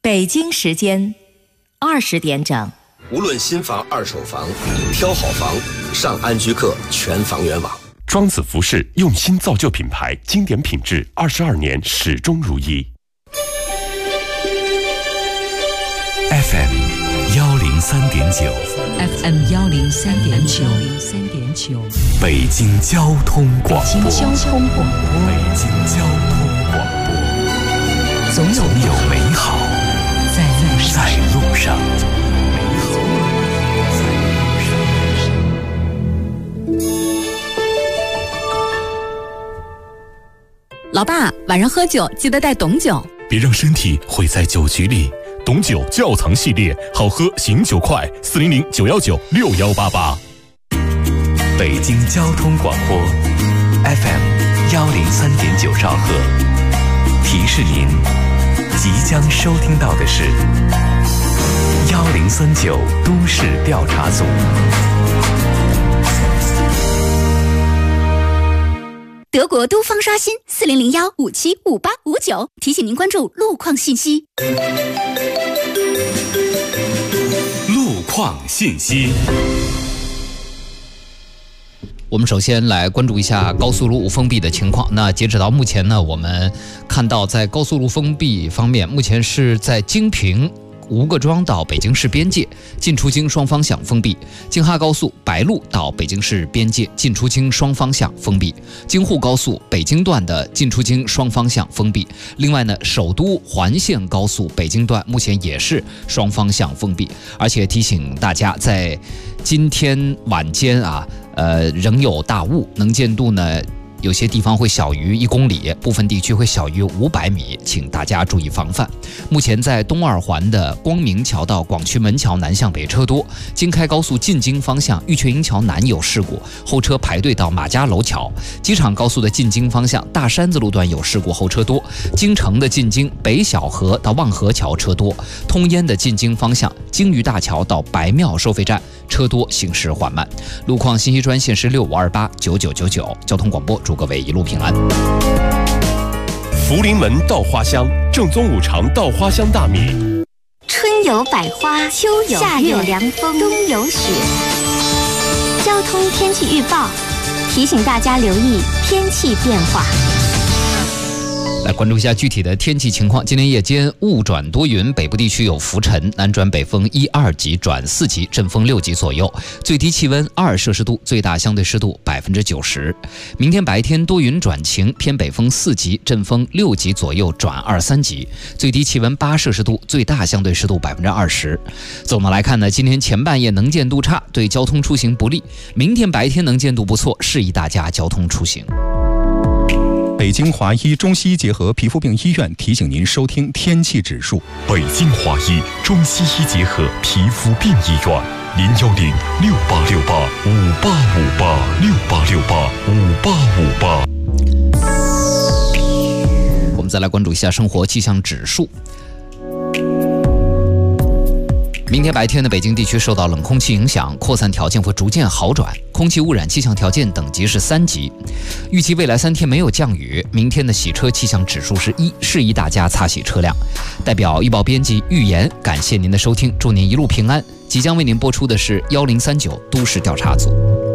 北京时间20点整。 无论新房、二手房，挑好房，上安居客全房源网。 庄子服饰用心造就品牌，经典品质，22年始终如一。 FM 103.9 FM 103.9 北京交通广播。 北京交通广播。 北京交通广播。总有美好在路上。 老爸，晚上喝酒记得带董酒， 别让身体毁在酒局里。董酒窖藏系列，好喝醒酒快，400-919-6188。北京交通广播 FM 103.9兆赫，提示您即将收听到的是1039都市调查组。 德国都方刷新4001575859，提醒您关注路况信息。 路况信息。 我们首先来关注一下高速路封闭的情况。那截止到目前呢，我们看到在高速路封闭方面，目前是在京平吴各庄到北京市边界进出京双方向封闭，京哈高速白鹿到北京市边界进出京双方向封闭，京沪高速北京段的进出京双方向封闭。另外呢，首都环线高速北京段目前也是双方向封闭，而且提醒大家，在今天晚间仍有大雾，能见度呢有些地方会小于1公里，部分地区会小于500米，请大家注意防范。目前在东二环的光明桥到广渠门桥南向北车多，京开高速进京方向玉泉营桥南有事故，后车排队到马家楼桥。机场高速的进京方向大山子路段有事故，后车多。京城的进京北小河到望河桥车多。通烟的进京方向京渝大桥到白庙收费站车多，行驶缓慢。路况信息专线是65289999。交通广播祝各位一路平安。 福临门稻花香，正宗五常稻花香大米。 春有百花，秋有夏有凉风，冬有雪。交通天气预报提醒大家留意天气变化。 来关注一下具体的天气情况。今天夜间雾转多云，北部地区有浮尘，南转北风1、2级转4级，阵风6级左右，最低气温2摄氏度，最大相对湿度90%。明天白天多云转晴，偏北风4级，阵风6级左右转2、3级，最低气温8摄氏度，最大相对湿度20%。总的来看呢，今天前半夜能见度差，对交通出行不利。明天白天能见度不错，适宜大家交通出行。 北京华医中西医结合皮肤病医院提醒您收听天气指数。 北京华医中西医结合皮肤病医院，0106868585868，686858。 我们再来关注一下生活气象指数。明天白天的北京地区受到冷空气影响，扩散条件会逐渐好转，空气污染气象条件等级是3级。预计未来3天没有降雨，明天的洗车气象指数是1，适宜大家擦洗车辆。代表预报编辑预言，感谢您的收听，祝您一路平安。即将为您播出的是1039都市调查组。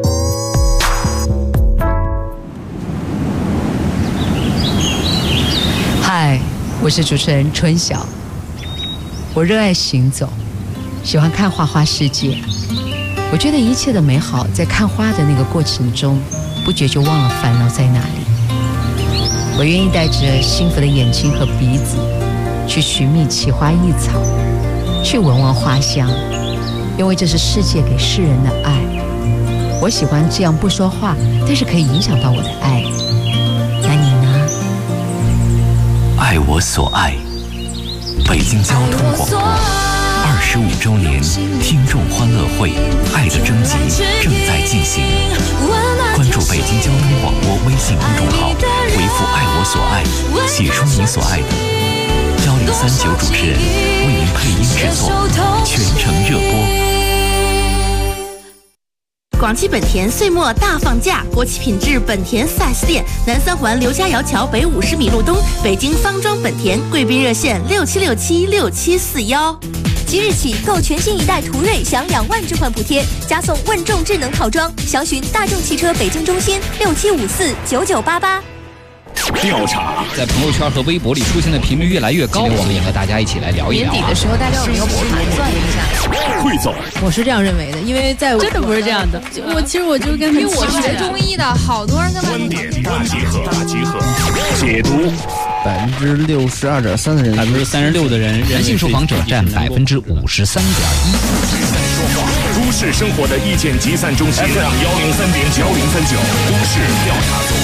嗨，我是主持人春晓。我热爱行走，喜欢看花花世界。我觉得一切的美好在看花的那个过程中，不觉就忘了烦恼在哪里。我愿意带着幸福的眼睛和鼻子，去寻觅奇花异草，去闻闻花香，因为这是世界给世人的爱。我喜欢这样不说话，但是可以影响到我的爱。那你呢？ 爱我所爱，北京交通广播25周年听众欢乐会爱的征集正在进行，关注北京交通广播微信公众号，回复爱我所爱，写出你所爱的，1039主持人为您配音制作，全程热播。 广汽本田岁末大放假，国企品质本田 4S 店，南三环刘家窑桥北50米路东，北京方庄本田，贵宾热线67676741。 即日起购全新一代途锐享2万置换补贴，加送问众智能套装。详询大众汽车北京中心67549988。 调查在朋友圈和微博里出现的频率越来越高，我们也和大家一起来聊一聊。 年底的时候，大家有没有盘算一下？ 汇总， 我是这样认为的，因为在真的不是这样的。 其实我就跟因为我是学中医的，好多人跟他观点大集合，解读。 62.3%的人 ，36%的人，男性受访者占53.1%。 都市生活的意见集散中心 FM 103.9 103.9都市调查组。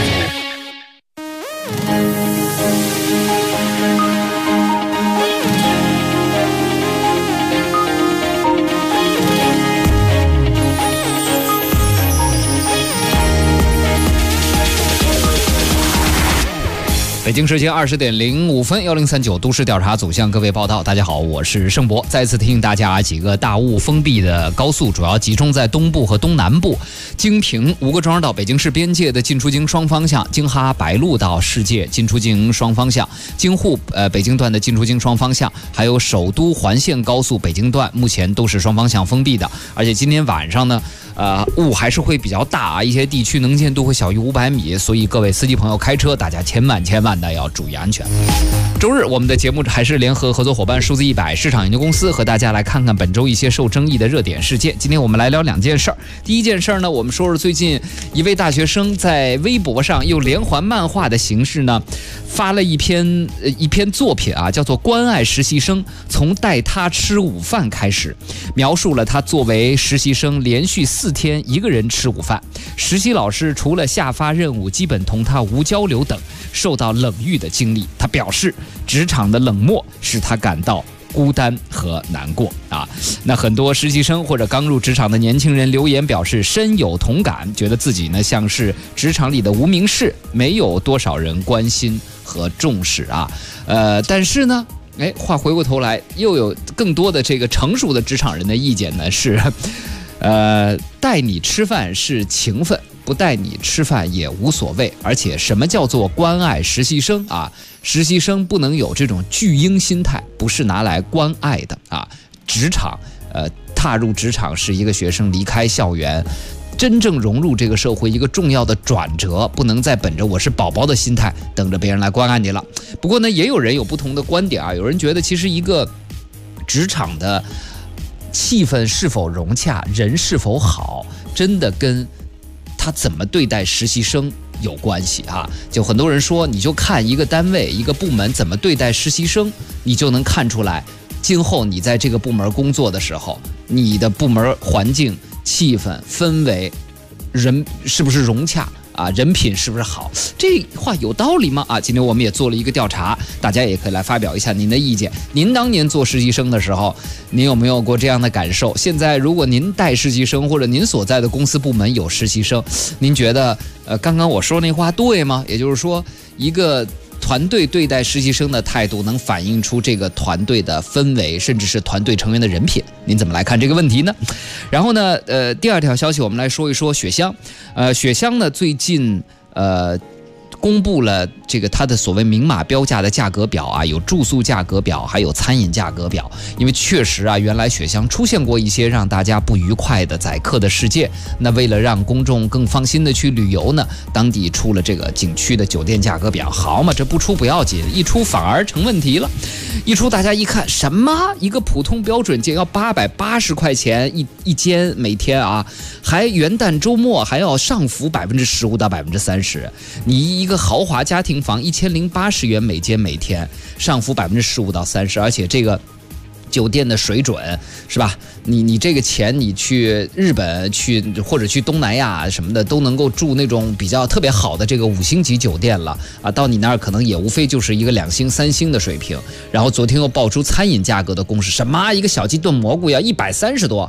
北京时间20:05 ，1039都市调查组向各位报道。大家好，我是盛博。再次提醒大家，几个大雾封闭的高速主要集中在东部和东南部，京平吴各庄到北京市边界的进出京双方向，京哈白鹿到世界进出京双方向，京沪北京段的进出京双方向，还有首都环线高速北京段，目前都是双方向封闭的。而且今天晚上呢，雾还是会比较大啊，一些地区能见度会小于500米，所以各位司机朋友开车，大家千万的要注意安全。周日我们的节目还是联合合作伙伴数字100市场研究公司和大家来看看本周一些受争议的热点事件。今天我们来聊2件事儿。第一件事儿呢，我们说是最近一位大学生在微博上用连环漫画的形式呢，发了一篇作品啊，叫做《关爱实习生，从带他吃午饭开始》，描述了他作为实习生连续4天一个人吃午饭，实习老师除了下发任务，基本同他无交流等，受到冷遇的经历。他表示，职场的冷漠使他感到孤单和难过啊。那很多实习生或者刚入职场的年轻人留言表示深有同感，觉得自己呢像是职场里的无名氏，没有多少人关心和重视啊。但是呢，话回过头来，又有更多的这个成熟的职场人的意见呢是，带你吃饭是情分，不带你吃饭也无所谓。而且什么叫做关爱实习生啊？实习生不能有这种巨婴心态，不是拿来关爱的啊。职场，踏入职场是一个学生离开校园，真正融入这个社会一个重要的转折，不能再本着我是宝宝的心态等着别人来关爱你了。不过呢，也有人有不同的观点啊。有人觉得其实一个职场的气氛是否融洽，人是否好，真的跟他怎么对待实习生有关系啊。就很多人说，你就看一个单位一个部门怎么对待实习生，你就能看出来今后你在这个部门工作的时候，你的部门环境气氛氛围人是不是融洽啊，人品是不是好？这话有道理吗？啊，今天我们也做了一个调查，大家也可以来发表一下您的意见。您当年做实习生的时候，您有没有过这样的感受？现在如果您带实习生，或者您所在的公司部门有实习生，您觉得刚刚我说那话对吗？也就是说，一个团队对待实习生的态度能反映出这个团队的氛围，甚至是团队成员的人品。您怎么来看这个问题呢？然后呢，第二条消息我们来说一说雪乡。雪乡呢最近公布了这个它的所谓明码标价的价格表啊，有住宿价格表，还有餐饮价格表。因为确实啊，原来雪乡出现过一些让大家不愉快的宰客的事件。那为了让公众更放心的去旅游呢，当地出了这个景区的酒店价格表。好嘛，这不出不要紧，一出反而成问题了。一出大家一看，什么一个普通标准间要880块钱一间每天啊，还元旦周末还要上浮15%到30%。你一个豪华家庭房1080元每间每天，上浮15%到30%，而且这个酒店的水准是吧？你这个钱你去日本去或者去东南亚什么的都能够住那种比较特别好的这个5星级酒店了啊，到你那儿可能也无非就是一个2星3星的水平。然后昨天又爆出餐饮价格的公式，什么一个小鸡炖蘑菇要130多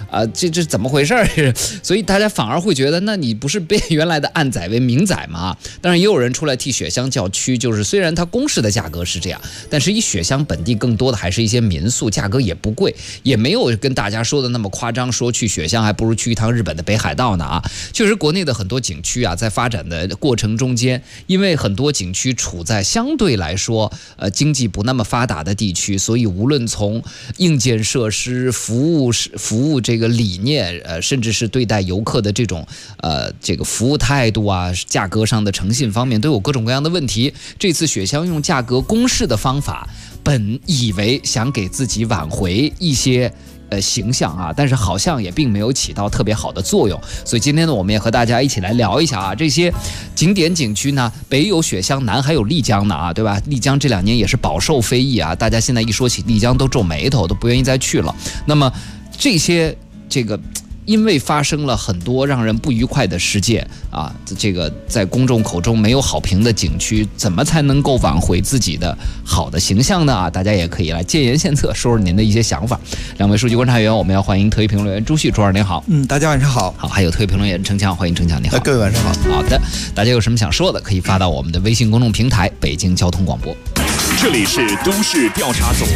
这怎么回事儿？所以大家反而会觉得，那你不是被原来的暗载为明载吗？当然也有人出来替雪乡叫屈，就是虽然它公示的价格是这样，但是以雪乡本地更多的还是一些民宿，价格也不贵，也没有跟大家说的那么夸张，说去雪乡还不如去一趟日本的北海道呢啊。确实国内的很多景区啊，在发展的过程中间，因为很多景区处在相对来说经济不那么发达的地区，所以无论从硬件设施、服务这个理念，甚至是对待游客的这种这个服务态度啊，价格上的诚信方面，都有各种各样的问题。这次雪乡用价格公示的方法，本以为想给自己挽回一些形象啊，但是好像也并没有起到特别好的作用。所以今天呢，我们也和大家一起来聊一下啊，这些景点景区呢，北有雪乡，南还有丽江呢啊，对吧？丽江这2年也是饱受非议啊，大家现在一说起丽江都皱眉头，都不愿意再去了。那么这些因为发生了很多让人不愉快的事件啊，这个在公众口中没有好评的景区，怎么才能够挽回自己的好的形象呢？啊，大家也可以来建言献策，说说您的一些想法。2位数据观察员，我们要欢迎特约评论员朱旭，朱老师您好。 大家晚上好。 好，还有特约评论员程强，欢迎程强，你好。 各位晚上好。 好的，大家有什么想说的，可以发到我们的微信公众平台北京交通广播。 这里是都市调查组。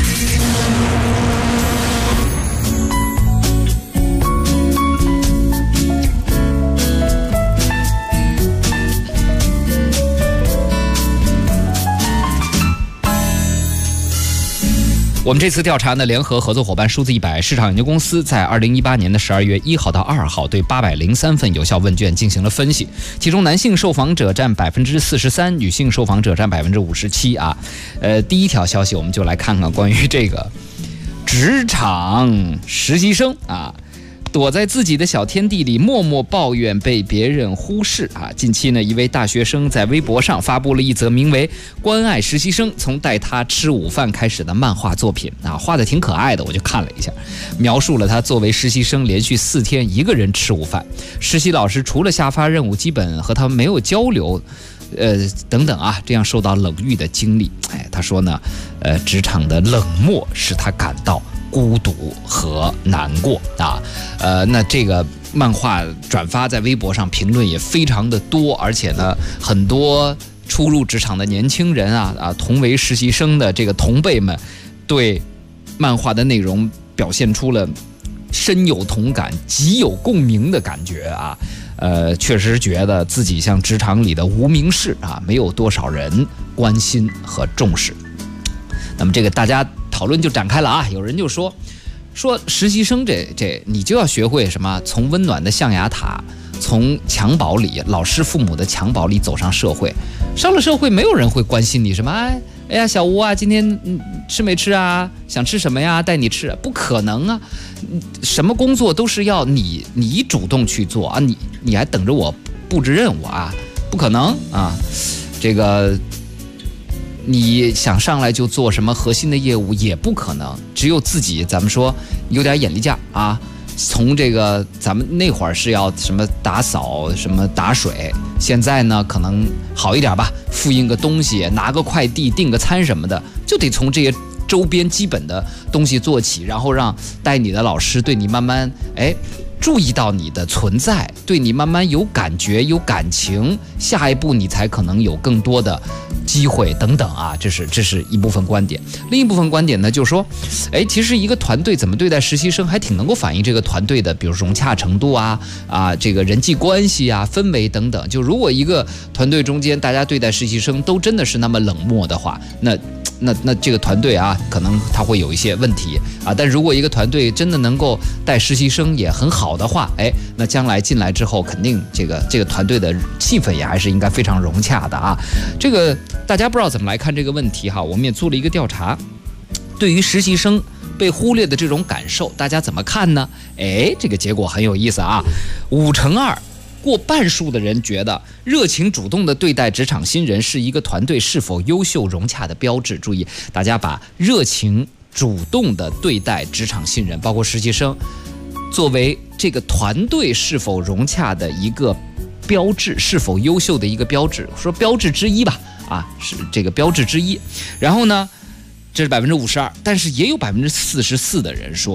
我们这次调查呢，联合合作伙伴数字100市场研究公司在2018年的12月1号到2号对803份有效问卷进行了分析，其中男性受访者占43%，女性受访者占57%啊。第一条消息我们就来看看关于这个职场实习生啊。躲在自己的小天地里默默抱怨被别人忽视啊！近期呢，一位大学生在微博上发布了一则名为《关爱实习生从带他吃午饭开始》的漫画作品啊，画的挺可爱的，我就看了一下，描述了他作为实习生连续4天一个人吃午饭，实习老师除了下发任务，基本和他没有交流。等等啊，这样受到冷遇的经历，他说呢，职场的冷漠使他感到孤独和难过啊。那这个漫画转发在微博上，评论也非常的多，而且呢，很多初入职场的年轻人啊，同为实习生的这个同辈们，对漫画的内容表现出了深有同感、极有共鸣的感觉啊。确实觉得自己像职场里的无名氏啊，没有多少人关心和重视。那么这个大家讨论就展开了啊，有人就说实习生这你就要学会什么？从温暖的象牙塔，从襁褓里，老师父母的襁褓里走上社会，上了社会没有人会关心你什么？哎呀，小吴啊，今天吃没吃啊？想吃什么呀？带你吃？不可能啊！什么工作都是要你主动去做啊！你还等着我布置任务啊？不可能啊！这个你想上来就做什么核心的业务也不可能，只有自己咱们说有点眼力劲啊。从这个咱们那会儿是要什么打扫什么打水，现在呢可能好一点吧，复印个东西，拿个快递，订个餐什么的，就得从这些周边基本的东西做起，然后让带你的老师对你慢慢注意到你的存在，对你慢慢有感觉有感情，下一步你才可能有更多的机会等等啊，这是一部分观点。另一部分观点呢，就是说其实一个团队怎么对待实习生还挺能够反映这个团队的比如融洽程度啊这个人际关系啊氛围等等。就如果一个团队中间大家对待实习生都真的是那么冷漠的话，那这个团队啊可能他会有一些问题啊。但如果一个团队真的能够带实习生也很好的话，那将来进来之后肯定这个团队的气氛也还是应该非常融洽的啊。这个大家不知道怎么来看这个问题哈，我们也做了一个调查，对于实习生被忽略的这种感受，大家怎么看呢？这个结果很有意思啊，5%，过半数的人觉得热情主动的对待职场新人是一个团队是否优秀融洽的标志。注意，大家把热情主动的对待职场新人，包括实习生，作为这个团队是否融洽的一个标志，是否优秀的一个标志，说标志之一吧，是这个标志之一。然后呢，这是52%，但是也有44%的人说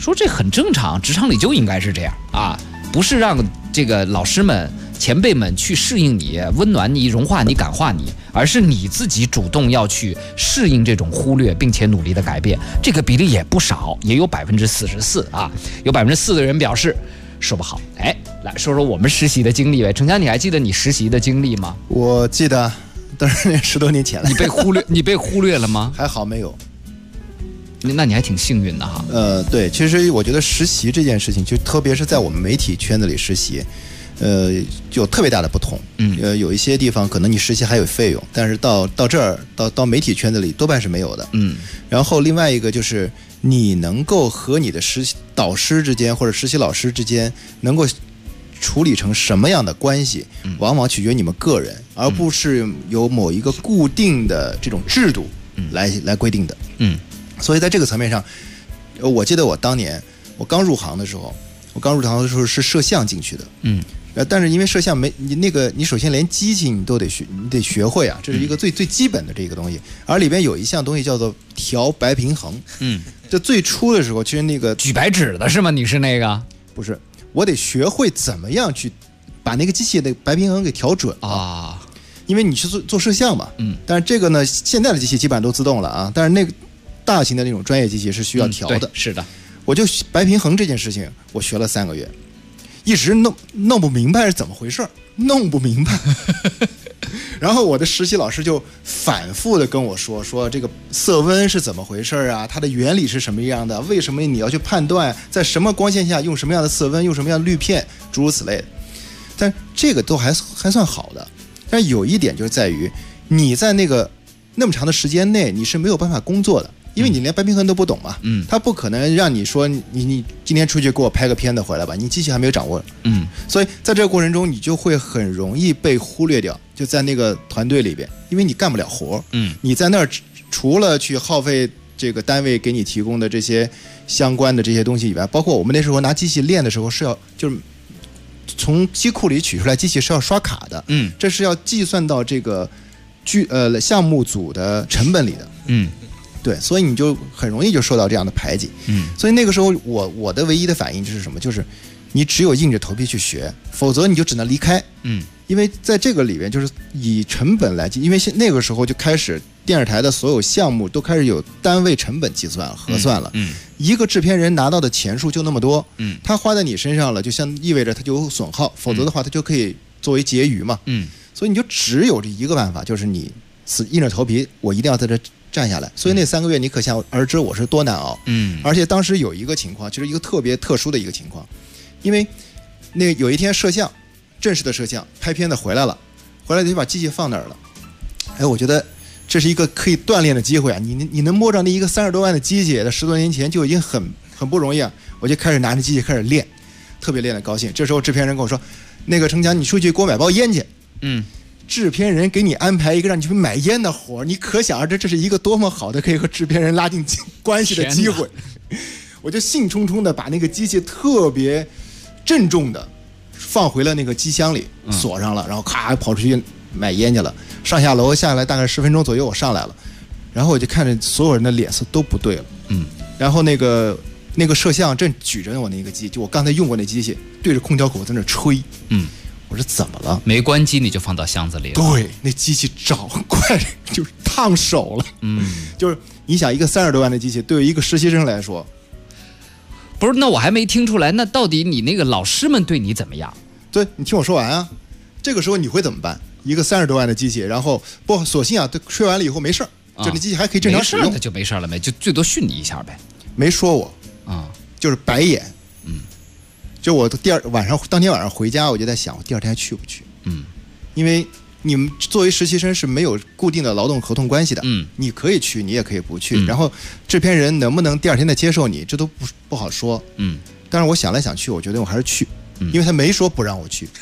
说这很正常，职场里就应该是这样啊，不是让这个老师们、前辈们去适应你、温暖你、融化你、感化你，而是你自己主动要去适应这种忽略，并且努力的改变。这个比例也不少，也有44%啊，有4%的人表示说不好。哎，来说说我们实习的经历呗。程强，你还记得你实习的经历吗？ 我记得，当然10多年前了。 你被忽略了吗？ 还好没有。 那你还挺幸运的哈。 对，其实我觉得实习这件事情，就特别是在我们媒体圈子里实习，就有特别大的不同。有一些地方可能你实习还有费用，但是到这儿到媒体圈子里多半是没有的。然后另外一个就是你能够和你的实习导师之间或者实习老师之间能够处理成什么样的关系，往往取决于你们个人，而不是由某一个固定的这种制度来规定的。所以在这个层面上，我记得我当年我刚入行的时候是摄像进去的。但是因为摄像你首先连机器你得学会啊，这是一个最基本的这个东西。而里边有一项东西叫做调白平衡。这最初的时候，其实那个举白纸的是吗？你是那个？ 不是，我得学会怎么样去把那个机器的白平衡给调准啊。 因为你是做摄像嘛。但是这个呢，现在的机器基本上都自动了啊。但是那个大型的那种专业机器是需要调的。 是的。 我就白平衡这件事情，我学了3个月。一直弄不明白是怎么回事，弄不明白。然后我的实习老师就反复的跟我说这个色温是怎么回事啊，它的原理是什么样的，为什么你要去判断在什么光线下用什么样的色温，用什么样的滤片，诸如此类的。但这个都还算好的。但有一点就是在于你在那么长的时间内你是没有办法工作的，因为你连白平衡都不懂嘛。他不可能让你说你今天出去给我拍个片子回来吧，你机器还没有掌握。所以在这个过程中你就会很容易被忽略掉，就在那个团队里边，因为你干不了活。你在那儿除了去耗费这个单位给你提供的这些相关的这些东西以外，包括我们那时候拿机器练的时候是要就是从机库里取出来机器是要刷卡的。这是要计算到这个项目组的成本里的。对，所以你就很容易就受到这样的排挤。所以那个时候我的唯一的反应就是什么？就是你只有硬着头皮去学，否则你就只能离开。因为在这个里面就是以成本来计，因为那个时候就开始电视台的所有项目都开始有单位成本计算核算了。一个制片人拿到的钱数就那么多，他花在你身上了，就意味着他就有损耗，否则的话他就可以作为结余嘛。所以你就只有这一个办法，就是你硬着头皮，我一定要在这站下来。所以那3个月你可想而知我是多难熬。而且当时有一个情况，就是一个特别特殊的一个情况，因为有一天摄像正式的摄像拍片子回来了就把机器放那儿了。哎，我觉得这是一个可以锻炼的机会啊！你能摸着那一个30多万的机器，在10多年前就已经很不容易啊！我就开始拿着机器开始练，特别练得高兴。这时候制片人跟我说：“那个程强，你出去给我买包烟去。”制片人给你安排一个让你去买烟的活，你可想而知这是一个多么好的可以和制片人拉近关系的机会。我就兴冲冲的把那个机器特别郑重的放回了那个机箱里，锁上了，然后咔跑出去买烟去了。上下楼下来大概10分钟左右，我上来了，然后我就看着所有人的脸色都不对了。然后那个摄像正举着我那个机，就我刚才用过那机器，对着空调口在那吹。我说怎么了？ 没关机你就放到箱子里了。 对，那机器着快就是烫手了。就是你想一个30多万的机器，对于一个实习生来说， 不是？那我还没听出来，那到底你那个老师们对你怎么样？ 对，你听我说完啊。这个时候你会怎么办？一个30多万的机器，然后索性啊，吹完了以后没事，就那机器还可以正常使用， 那就没事了呗，就最多训你一下呗。 没说我就是白眼。就我当天晚上回家，我就在想，我第2天还去不去？因为你们作为实习生是没有固定的劳动合同关系的。你可以去，你也可以不去。然后制片人能不能第2天再接受你，这都不好说。但是我想来想去，我觉得我还是去，因为他没说不让我去。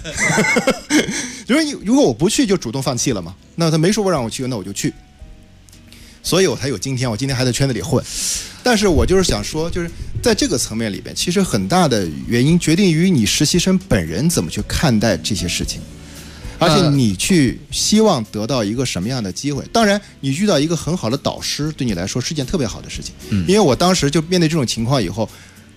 如果我不去，就主动放弃了嘛。那他没说不让我去，那我就去。所以我才有今天，我今天还在圈子里混。但是我就是想说，就是在这个层面里边，其实很大的原因决定于你实习生本人怎么去看待这些事情，而且你去希望得到一个什么样的机会。当然你遇到一个很好的导师对你来说是件特别好的事情。因为我当时就面对这种情况以后，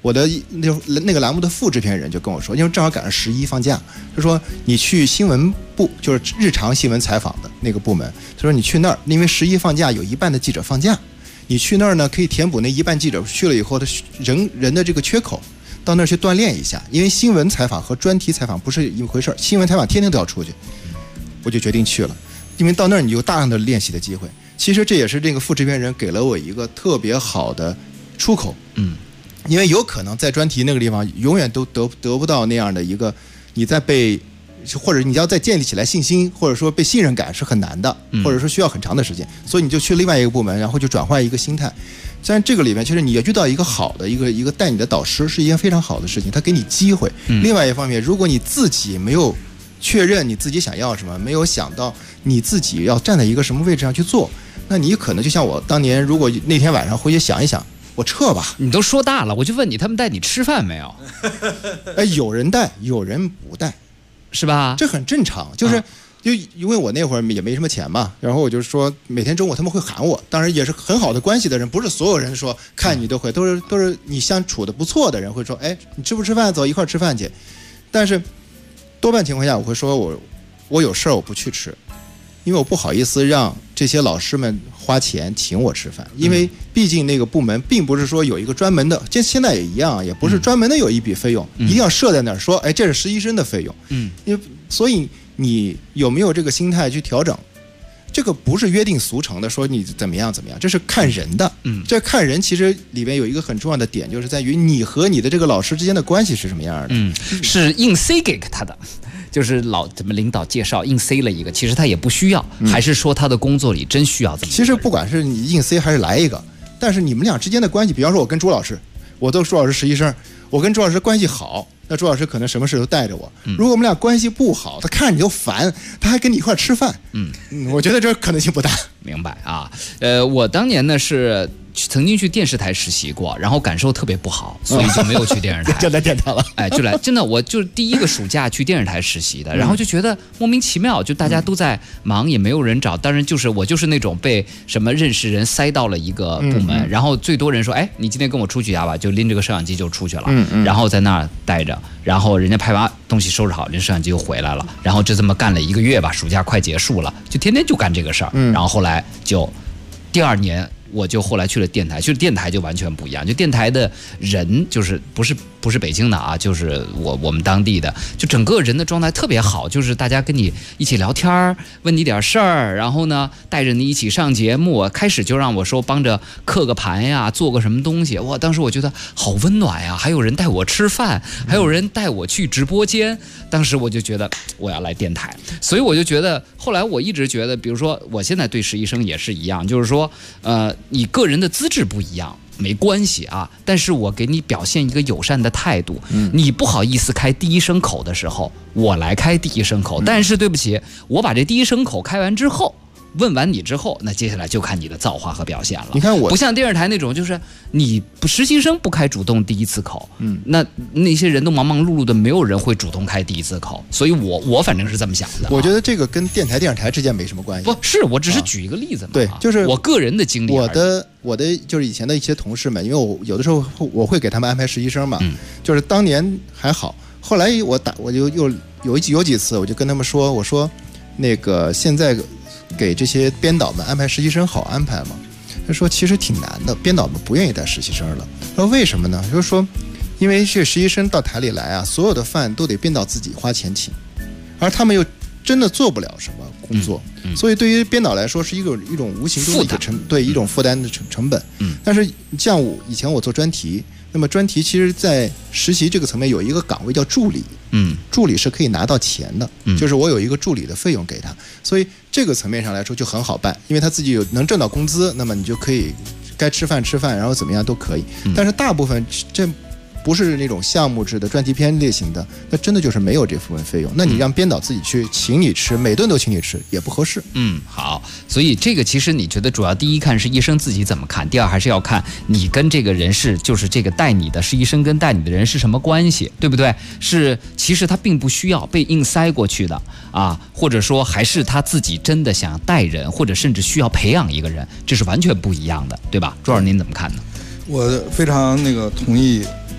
我的那个栏目的副制片人就跟我说，因为正好赶上11放假，他说你去新闻部，就是日常新闻采访的那个部门，他说你去那儿，因为11放假有一半的记者放假，你去那儿呢可以填补那一半记者去了以后的人的这个缺口，到那儿去锻炼一下，因为新闻采访和专题采访不是一回事儿，新闻采访天天都要出去，我就决定去了，因为到那儿你有大量的练习的机会。其实这也是这个副制片人给了我一个特别好的出口，因为有可能在专题那个地方永远都得不到那样的一个，你在被或者你要再建立起来信心，或者说被信任感是很难的，或者说需要很长的时间，所以你就去另外一个部门，然后就转换一个心态。在这个里面，其实你也遇到一个好的一个带你的导师是一件非常好的事情，他给你机会。另外一方面，如果你自己没有确认你自己想要什么，没有想到你自己要站在一个什么位置上去做，那你可能就像我当年，如果那天晚上回去想一想，我撤吧。 你都说大了，我就问你，他们带你吃饭没有？ 有人带，有人不带， 是吧？ 这很正常，就因为我那会儿也没什么钱嘛，然后我就说每天中午他们会喊我，当然也是很好的关系的人，不是所有人说看你都会，都是你相处的不错的人会说，哎，你吃不吃饭？走一块吃饭去。但是多半情况下我会说我有事儿我不去吃，因为我不好意思让这些老师们花钱请我吃饭，因为毕竟那个部门并不是说有一个专门的，现在也一样，也不是专门的有一笔费用，一定要设在那儿说，哎，这是实习生的费用。因为所以你有没有这个心态去调整？这个不是约定俗成的说你怎么样怎么样，这是看人的。这看人其实里面有一个很重要的点，就是在于你和你的这个老师之间的关系是什么样的。 是硬塞给他的，就是怎么领导介绍硬塞了一个，其实他也不需要，还是说他的工作里真需要这么？ 其实不管是你硬塞还是来一个，但是你们俩之间的关系，比方说我跟朱老师，我都是朱老师实习生，我跟朱老师关系好，那朱老师可能什么事都带着我。如果我们俩关系不好，他看着你就烦，他还跟你一块吃饭，我觉得这可能性不大。 明白啊？我当年呢是曾经去电视台实习过，然后感受特别不好，所以就没有去电视台。 就来电台了。 哎，就来，真的，我就是第一个暑假去电视台实习的，然后就觉得莫名其妙，就大家都在忙，也没有人找。当然，我就是那种被什么认识人塞到了一个部门，然后最多人说，哎，你今天跟我出去呀吧，就拎着个摄像机就出去了，然后在那儿待着，然后人家拍完东西收拾好，人摄像机又回来了，然后就这么干了1个月吧，暑假快结束了，就天天就干这个事儿，然后后来就第2年。我就后来去了电台，去了电台就完全不一样，就电台的人就是不是北京的啊，就是我们当地的，就整个人的状态特别好，就是大家跟你一起聊天，问你点事儿，然后呢带着你一起上节目，开始就让我说帮着刻个盘呀，做个什么东西，哇，当时我觉得好温暖呀，还有人带我吃饭，还有人带我去直播间，当时我就觉得我要来电台，所以我就觉得后来我一直觉得，比如说我现在对实习生也是一样，就是说你个人的资质不一样没关系啊，但是我给你表现一个友善的态度，你不好意思开第一声口的时候，我来开第一声口，但是对不起，我把这第一声口开完之后，问完你之后，那接下来就看你的造化和表现了。 你看我不像电视台那种，就是你实习生不开主动第一次口，那些人都忙忙碌碌的，没有人会主动开第一次口，所以我反正是这么想的。 我觉得这个跟电视台之间没什么关系。 不是，我只是举一个例子嘛。 对，就是我个人的经历。 我的就是以前的一些同事们，因为我有的时候我会给他们安排实习生嘛，就是当年还好，后来我就又有几次我就跟他们说，我说那个现在给这些编导们安排实习生好安排吗？他说其实挺难的，编导们不愿意带实习生了。他说为什么呢？就是说因为这实习生到台里来啊，所有的饭都得编导自己花钱请，而他们又真的做不了什么工作，所以对于编导来说是一种无形中的一种负担的成本。但是像以前我做专题，那么专题其实在实习这个层面有一个岗位叫助理，助理是可以拿到钱的，就是我有一个助理的费用给他，所以这个层面上来说就很好办，因为他自己能挣到工资，那么你就可以该吃饭，然后怎么样都可以。但是大部分这不是那种项目制的专题片类型的，那真的就是没有这部分费用。那你让编导自己去请你吃，每顿都请你吃也不合适。 好，所以这个其实你觉得主要第一看是医生自己怎么看，第二还是要看你跟这个人就是这个带你的实习生跟带你的人是什么关系，对不对？其实他并不需要被硬塞过去的啊，或者说还是他自己真的想带人，或者甚至需要培养一个人，这是完全不一样的，对吧？朱老师您怎么看呢？ 我非常同意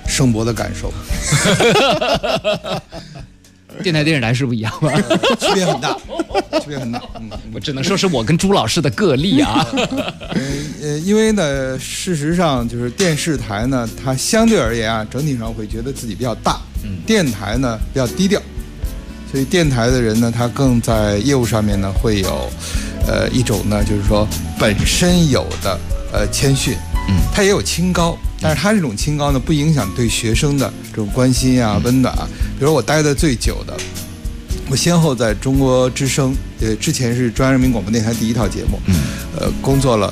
盛博的感受。 电台电视台是不一样吧？ 区别很大，区别很大。 我只能说是我跟朱老师的个例啊。 因为呢，事实上就是电视台呢，它相对而言啊，整体上会觉得自己比较大，电台呢比较低调，所以电台的人呢，他更在业务上面呢会有，一种呢就是说本身有的谦逊，他也有清高。但是他这种清高呢，不影响对学生的这种关心啊、温暖啊。比如我待的最久的，我先后在中国之声，之前是中央人民广播电台第一套节目，工作了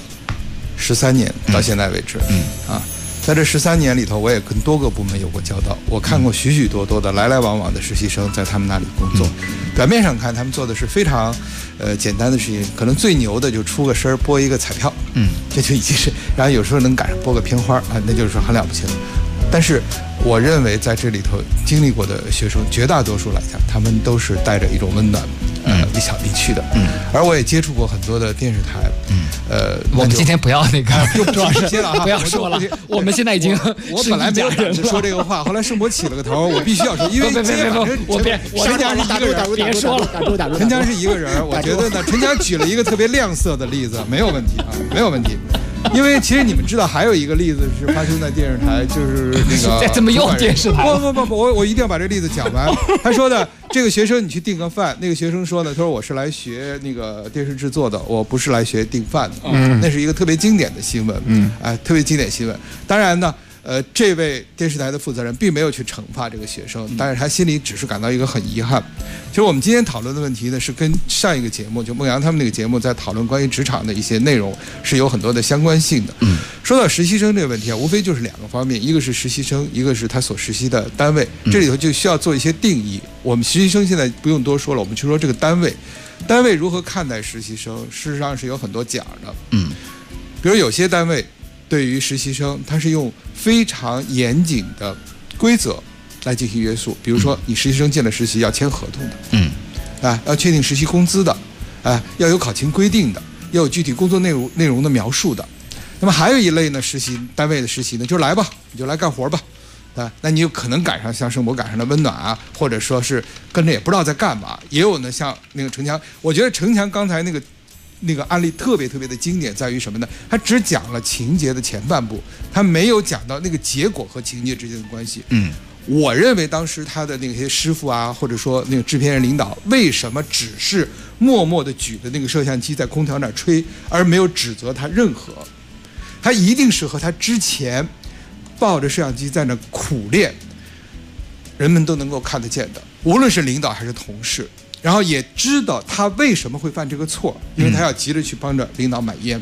13年，到现在为止，在这13年里头，我也跟多个部门有过交道，我看过许许多多的来来往往的实习生在他们那里工作。表面上看，他们做的是非常简单的事情，可能最牛的就出个声播一个彩票，这就已经是，然后有时候能赶上播个片花啊，那就是很了不起了。但是我认为在这里头经历过的学生，绝大多数来讲，他们都是带着一种温暖，想离去的。而我也接触过很多的电视台， 我们今天不要那个， 主要是不要说了，我们现在已经我本来没有胆子说这个话，后来盛博起了个头，我必须要说，因为陈强是一个人， 别说了， 陈强是一个人，我觉得呢，陈强举了一个特别亮色的例子，没有问题啊，没有问题。因为其实你们知道，还有一个例子是发生在电视台，就是那个怎么又电视台？ 不，我一定要把这个例子讲完。他说的这个学生，你去订个饭，那个学生说呢，他说我是来学那个电视制作的，我不是来学订饭的。那是一个特别经典的新闻，特别经典新闻。当然呢。这位电视台的负责人并没有去惩罚这个学生，但是他心里只是感到一个很遗憾。其实我们今天讨论的问题呢，是跟上一个节目，就孟阳他们那个节目在讨论关于职场的一些内容是有很多的相关性的。说到实习生这个问题啊，无非就是两个方面，一个是实习生，一个是他所实习的单位。这里头就需要做一些定义。我们实习生现在不用多说了，我们去说这个单位如何看待实习生，事实上是有很多讲的。比如有些单位对于实习生，他是用非常严谨的规则来进行约束。比如说，你实习生进了实习要签合同的，要确定实习工资的，要有考勤规定的，要有具体工作内容的描述的。那么还有一类呢，单位的实习呢，就来吧，你就来干活吧，那你有可能赶上像盛博赶上的温暖啊，或者说是跟着也不知道在干嘛。也有呢，像那个程强，我觉得程强刚才那个案例特别特别的经典，在于什么呢？他只讲了情节的前半部，他没有讲到那个结果和情节之间的关系。我认为当时他的那些师傅啊，或者说那个制片人领导，为什么只是默默地举着那个摄像机在空调那儿吹，而没有指责他任何？他一定是和他之前抱着摄像机在那苦练，人们都能够看得见的，无论是领导还是同事。然后也知道他为什么会犯这个错，因为他要急着去帮着领导买烟。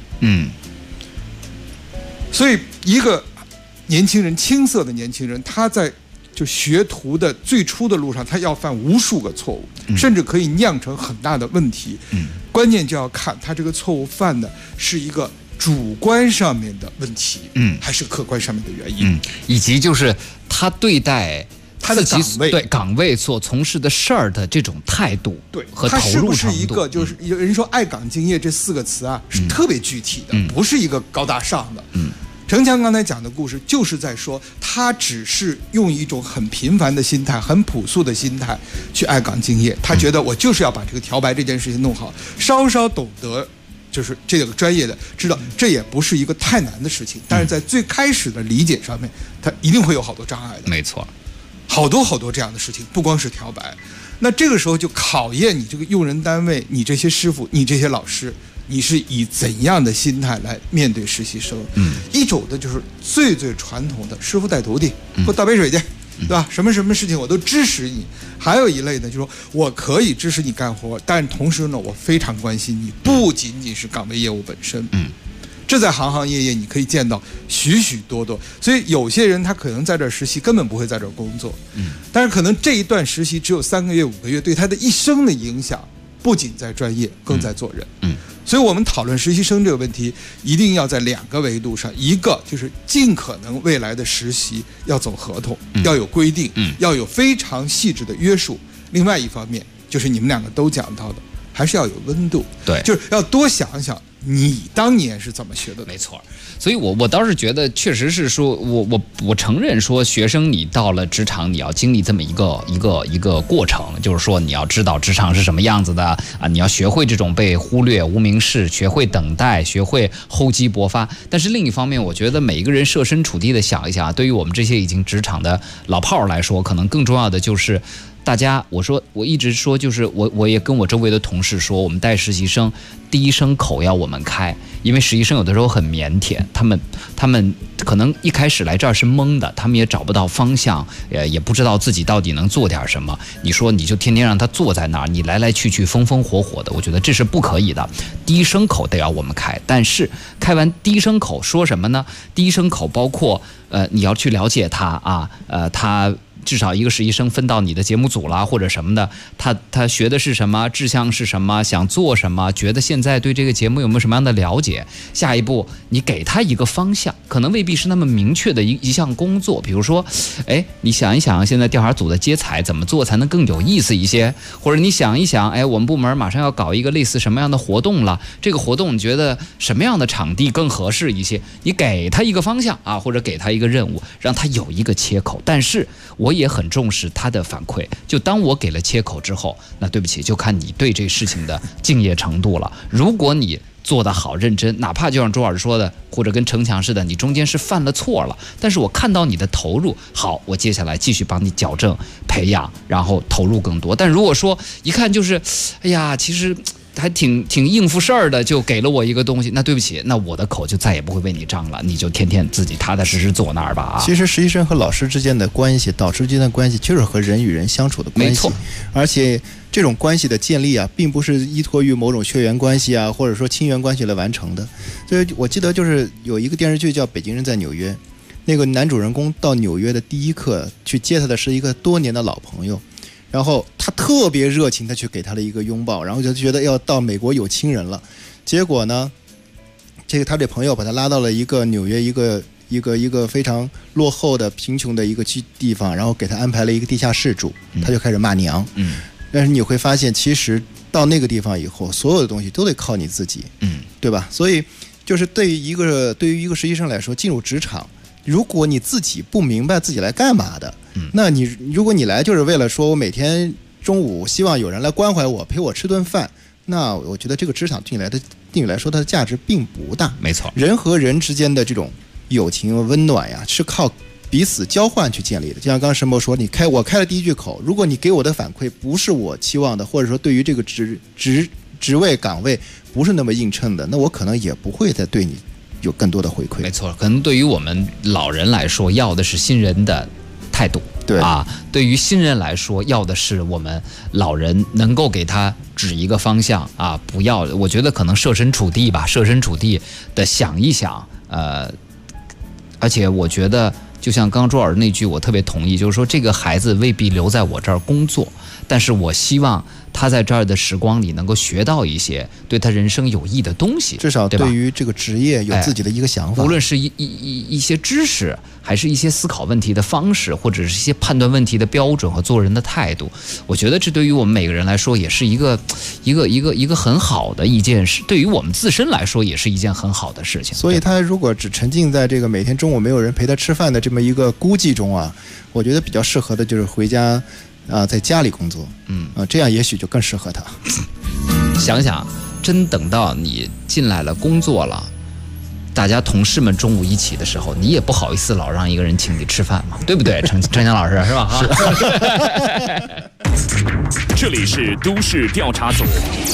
所以一个年轻人，青涩的年轻人，他在就学徒的最初的路上，他要犯无数个错误，甚至可以酿成很大的问题。关键就要看他这个错误犯的是一个主观上面的问题，还是客观上面的原因， 以及就是他对待他的岗位所从事的事儿的这种态度，和投入程度，他是不是一个就是有人说爱岗敬业这4个词啊，是特别具体的，不是一个高大上的。程强刚才讲的故事就是在说，他只是用一种很平凡的心态、很朴素的心态去爱岗敬业。他觉得我就是要把这个调白这件事情弄好，稍稍懂得就是这个专业的，知道这也不是一个太难的事情，但是在最开始的理解上面，他一定会有好多障碍的。 没错。 好多这样的事情，不光是调白，那这个时候就考验你这个用人单位，你这些师傅，你这些老师，你是以怎样的心态来面对实习生？一种的就是最传统的师傅带徒弟，给我倒杯水去，对吧？什么事情我都支持你。还有一类呢，就是说我可以支持你干活，但同时呢，我非常关心你，不仅仅是岗位业务本身。这在行行业业你可以见到许许多多，所以有些人他可能在这儿实习，根本不会在这儿工作，但是可能这一段实习只有3个月、5个月，对他的一生的影响不仅在专业，更在做人。所以我们讨论实习生这个问题，一定要在2个维度上，一个就是尽可能未来的实习要走合同，要有规定，要有非常细致的约束；另外一方面就是你们2个都讲到的，还是要有温度， 对， 就是要多想想你当年是怎么学的？ 没错，所以我倒是觉得，确实是说，我承认说，学生你到了职场，你要经历这么一个过程，就是说你要知道职场是什么样子的啊，你要学会这种被忽略、无名氏，学会等待，学会厚积薄发。但是另一方面，我觉得每一个人设身处地的想一想，对于我们这些已经职场的老炮儿来说，可能更重要的就是。大家，我一直说，就是我也跟我周围的同事说，我们带实习生第一声口要我们开，因为实习生有的时候很腼腆，他们可能一开始来这儿是懵的，他们也找不到方向，也不知道自己到底能做点什么。你说你就天天让他坐在那儿，你来来去去风风火火的，我觉得这是不可以的。第一声口得要我们开，但是开完第一声口说什么呢？第一声口包括你要去了解他啊，他。至少一个实习生分到你的节目组啦，或者什么的，他学的是什么，志向是什么，想做什么，觉得现在对这个节目有没有什么样的了解？下一步你给他一个方向，可能未必是那么明确的一项工作，比如说，你想一想，现在调查组的接采怎么做才能更有意思一些？或者你想一想，我们部门马上要搞一个类似什么样的活动了？这个活动你觉得什么样的场地更合适一些？你给他一个方向啊，或者给他一个任务，让他有一个切口。但是我也很重视他的反馈，就当我给了切口之后，那对不起，就看你对这事情的敬业程度了。如果你做得好认真，哪怕就像周老师说的，或者跟城墙似的，你中间是犯了错了，但是我看到你的投入，好，我接下来继续帮你矫正培养，然后投入更多。但如果说一看就是，其实还挺应付事儿的，就给了我一个东西，那对不起，那我的口就再也不会为你张了，你就天天自己踏踏实实坐那儿吧啊。 其实实习生和老师之间的关系，导师之间的关系，就是和人与人相处的关系。没错，而且这种关系的建立啊，并不是依托于某种血缘关系啊，或者说亲缘关系来完成的。所以我记得就是有一个电视剧叫《北京人在纽约》，那个男主人公到纽约的第一刻去接他的是一个多年的老朋友。然后他特别热情的去给他了一个拥抱，然后就觉得要到美国有亲人了。结果呢，他这朋友把他拉到了一个纽约一个非常落后的贫穷的一个地方，然后给他安排了一个地下室住，他就开始骂娘。但是你会发现，其实到那个地方以后，所有的东西都得靠你自己，对吧？所以就是对于一个实习生来说，进入职场，如果你自己不明白自己来干嘛的，那如果你来就是为了说我每天中午希望有人来关怀我，陪我吃顿饭，那我觉得这个职场对你来说它的价值并不大。 没错， 人和人之间的这种友情温暖呀，是靠彼此交换去建立的。就像刚刚申博说，我开了第一句口，如果你给我的反馈不是我期望的，或者说对于这个职位岗位不是那么映衬的，那我可能也不会再对你有更多的回馈。 没错，可能对于我们老人来说，要的是新人的态度。 对啊， 对于新人来说，要的是我们老人能够给他指一个方向啊，不要，我觉得可能设身处地的想一想，而且我觉得，就像刚刚周老师那句，我特别同意，就是说这个孩子未必留在我这儿工作，但是我希望他在这儿的时光里能够学到一些对他人生有益的东西， 至少对于这个职业有自己的一个想法。 无论是一些知识，还是一些思考问题的方式，或者是一些判断问题的标准和做人的态度，我觉得这对于我们每个人来说也是一个很好的一件事，对于我们自身来说也是一件很好的事情。 所以他如果只沉浸在这个每天中午没有人陪他吃饭的这么一个孤寂中啊，我觉得比较适合的就是回家在家里工作，这样也许就更适合他。 想想，真等到你进来了工作了，大家同事们中午一起的时候，你也不好意思老让一个人请你吃饭嘛，对不对？程强老师是吧？ 是。这里是都市调查组。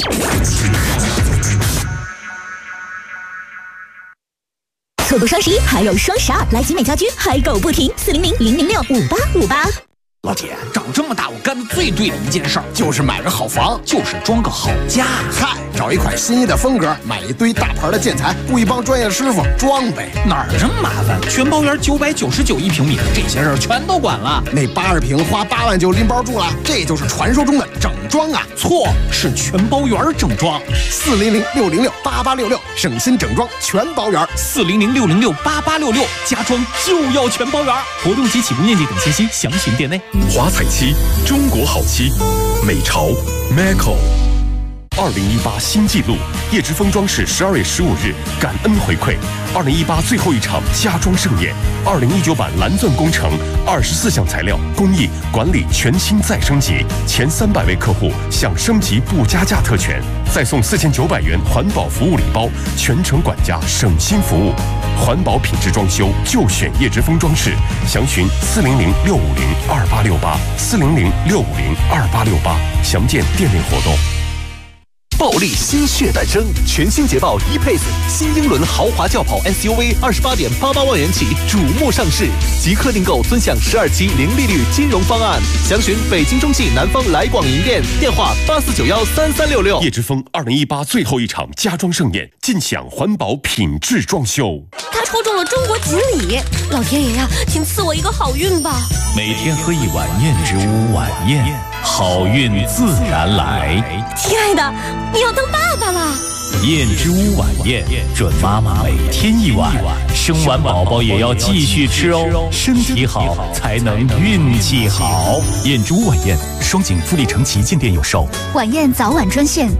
错过双11还有双12，来集美家居嗨购不停，400-006-5858。 老铁，长这么大我干的最对的一件事儿，就是买个好房，就是装个好家。 嗨，找一款心仪的风格，买一堆大牌的建材，雇一帮专业的师傅装呗。 哪儿这么麻烦？全包园999一平米，这些事儿全都管了。 那80平花8万就拎包住了，这就是传说中的整装啊！ 错，是全包园整装。 400-606-8866，省心整装全包园。 400-606-8866，家装就要全包园。活动及起步面积等信息详询店内。 华彩漆，中国好漆，美潮 Macco。 2018新纪录，叶之峰装饰12月15日感恩回馈2018最后一场家装盛宴，2019版蓝钻工程24项材料工艺管理全新再升级，前300位客户享升级不加价特权，再送4900元环保服务礼包，全程管家省心服务。环保品质装修就选叶之峰装饰，详询400-650-2868，400-650-2868，详见店内活动。 暴力新血诞生，全新捷豹 E-Pace 新英伦豪华轿跑 SUV28.88万元起瞩目上市，即刻订购尊享12期零利率金融方案，详询北京中汽南方来广营店，电话84913366。 叶之峰2018最后一场家装盛宴，尽享环保品质装修。 他抽中了中国锦鲤，老天爷呀，请赐我一个好运吧！ 每天喝一碗燕之屋晚宴，好运自然来。 亲爱的，你要当爸爸了。 燕之屋晚宴，准妈妈每天一碗，生完宝宝也要继续吃哦，身体好才能运气好。燕之屋晚宴，双井富力城旗舰店有售。 晚宴早晚专线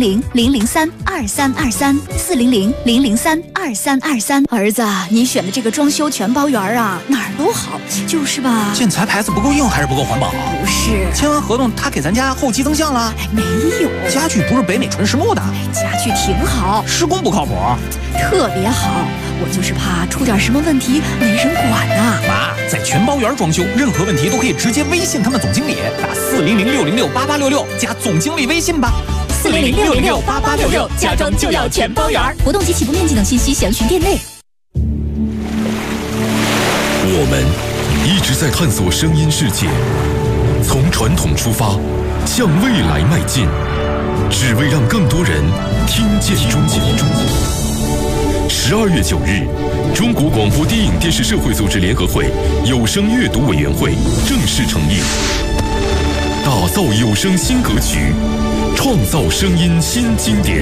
400-003-2323，400-003-2323。儿子，你选的这个装修全包园啊，哪儿都好，就是吧？ 建材牌子不够硬还是不够环保？ 不是， 签完合同他给咱家后期增项了？ 没有， 家具不是北美纯实木的， 家具挺好， 施工不靠谱， 特别好。我就是怕出点什么问题没人管呐。 妈，在全包园装修，任何问题都可以直接微信他们总经理，打400-606-8866加总经理微信吧。 400-606-8866，家装就要全包园。 活动及起步面积等信息详询店内。 我们一直在探索声音世界，从传统出发，向未来迈进，只为让更多人听见中国。12月9日，中国广播电影电视社会组织联合会有声阅读委员会正式成立，打造有声新格局，创造声音新经典。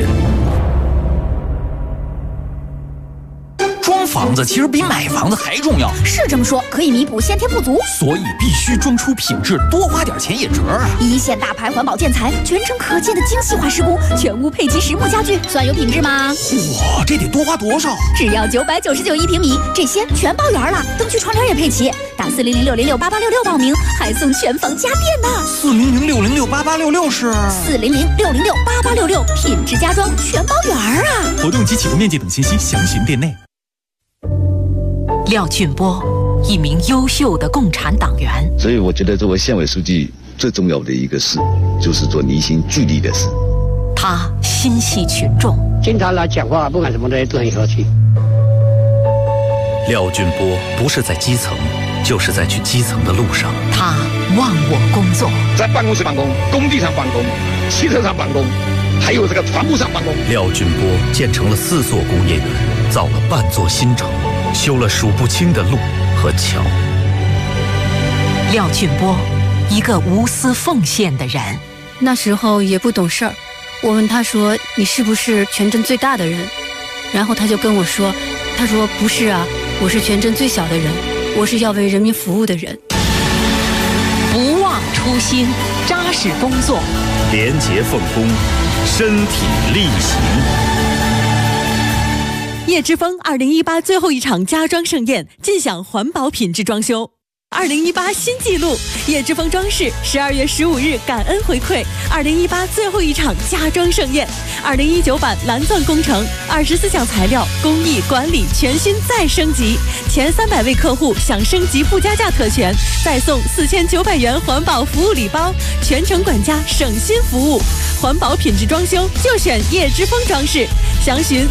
装房子其实比买房子还重要， 是这么说，可以弥补先天不足， 所以必须装出品质，多花点钱也值啊！ 一线大牌环保建材，全程可见的精细化施工，全屋配齐实木家具，算有品质吗？ 哇，这得多花多少？ 只要999一平米，这些全包圆了，灯具窗帘也配齐。打400-606-8866报名，还送全房家电呢。 400-606-8866是 400-606-8866，品质家装全包圆啊！ 活动及起步面积等信息详询店内。 廖俊波，一名优秀的共产党员。 所以我觉得作为县委书记最重要的一个事，就是做凝心聚力的事。 他心系群众， 经常来讲话，不管什么的都很和气。 廖俊波不是在基层，就是在去基层的路上。 他忘我工作， 在办公室办公，工地上办公，汽车上办公，还有这个船舶上办公。 廖俊波建成了4座工业园，造了半座新城，修了数不清的路和桥。 廖俊波，一个无私奉献的人。 那时候也不懂事儿，我问他说：“你是不是全镇最大的人？”然后他就跟我说：“他说不是啊，我是全镇最小的人，我是要为人民服务的人。” 不忘初心，扎实工作， 廉洁奉公，身体力行。 叶之峰2018最后一场家装盛宴，尽享环保品质装修。2018新纪录，叶之峰装饰12月15日感恩回馈2018最后一场家装盛宴，2019版蓝钻工程24项材料工艺管理全新再升级，前300位客户享升级不加价特权，再送4900元环保服务礼包，全程管家省心服务。环保品质装修就选叶之峰装饰，详询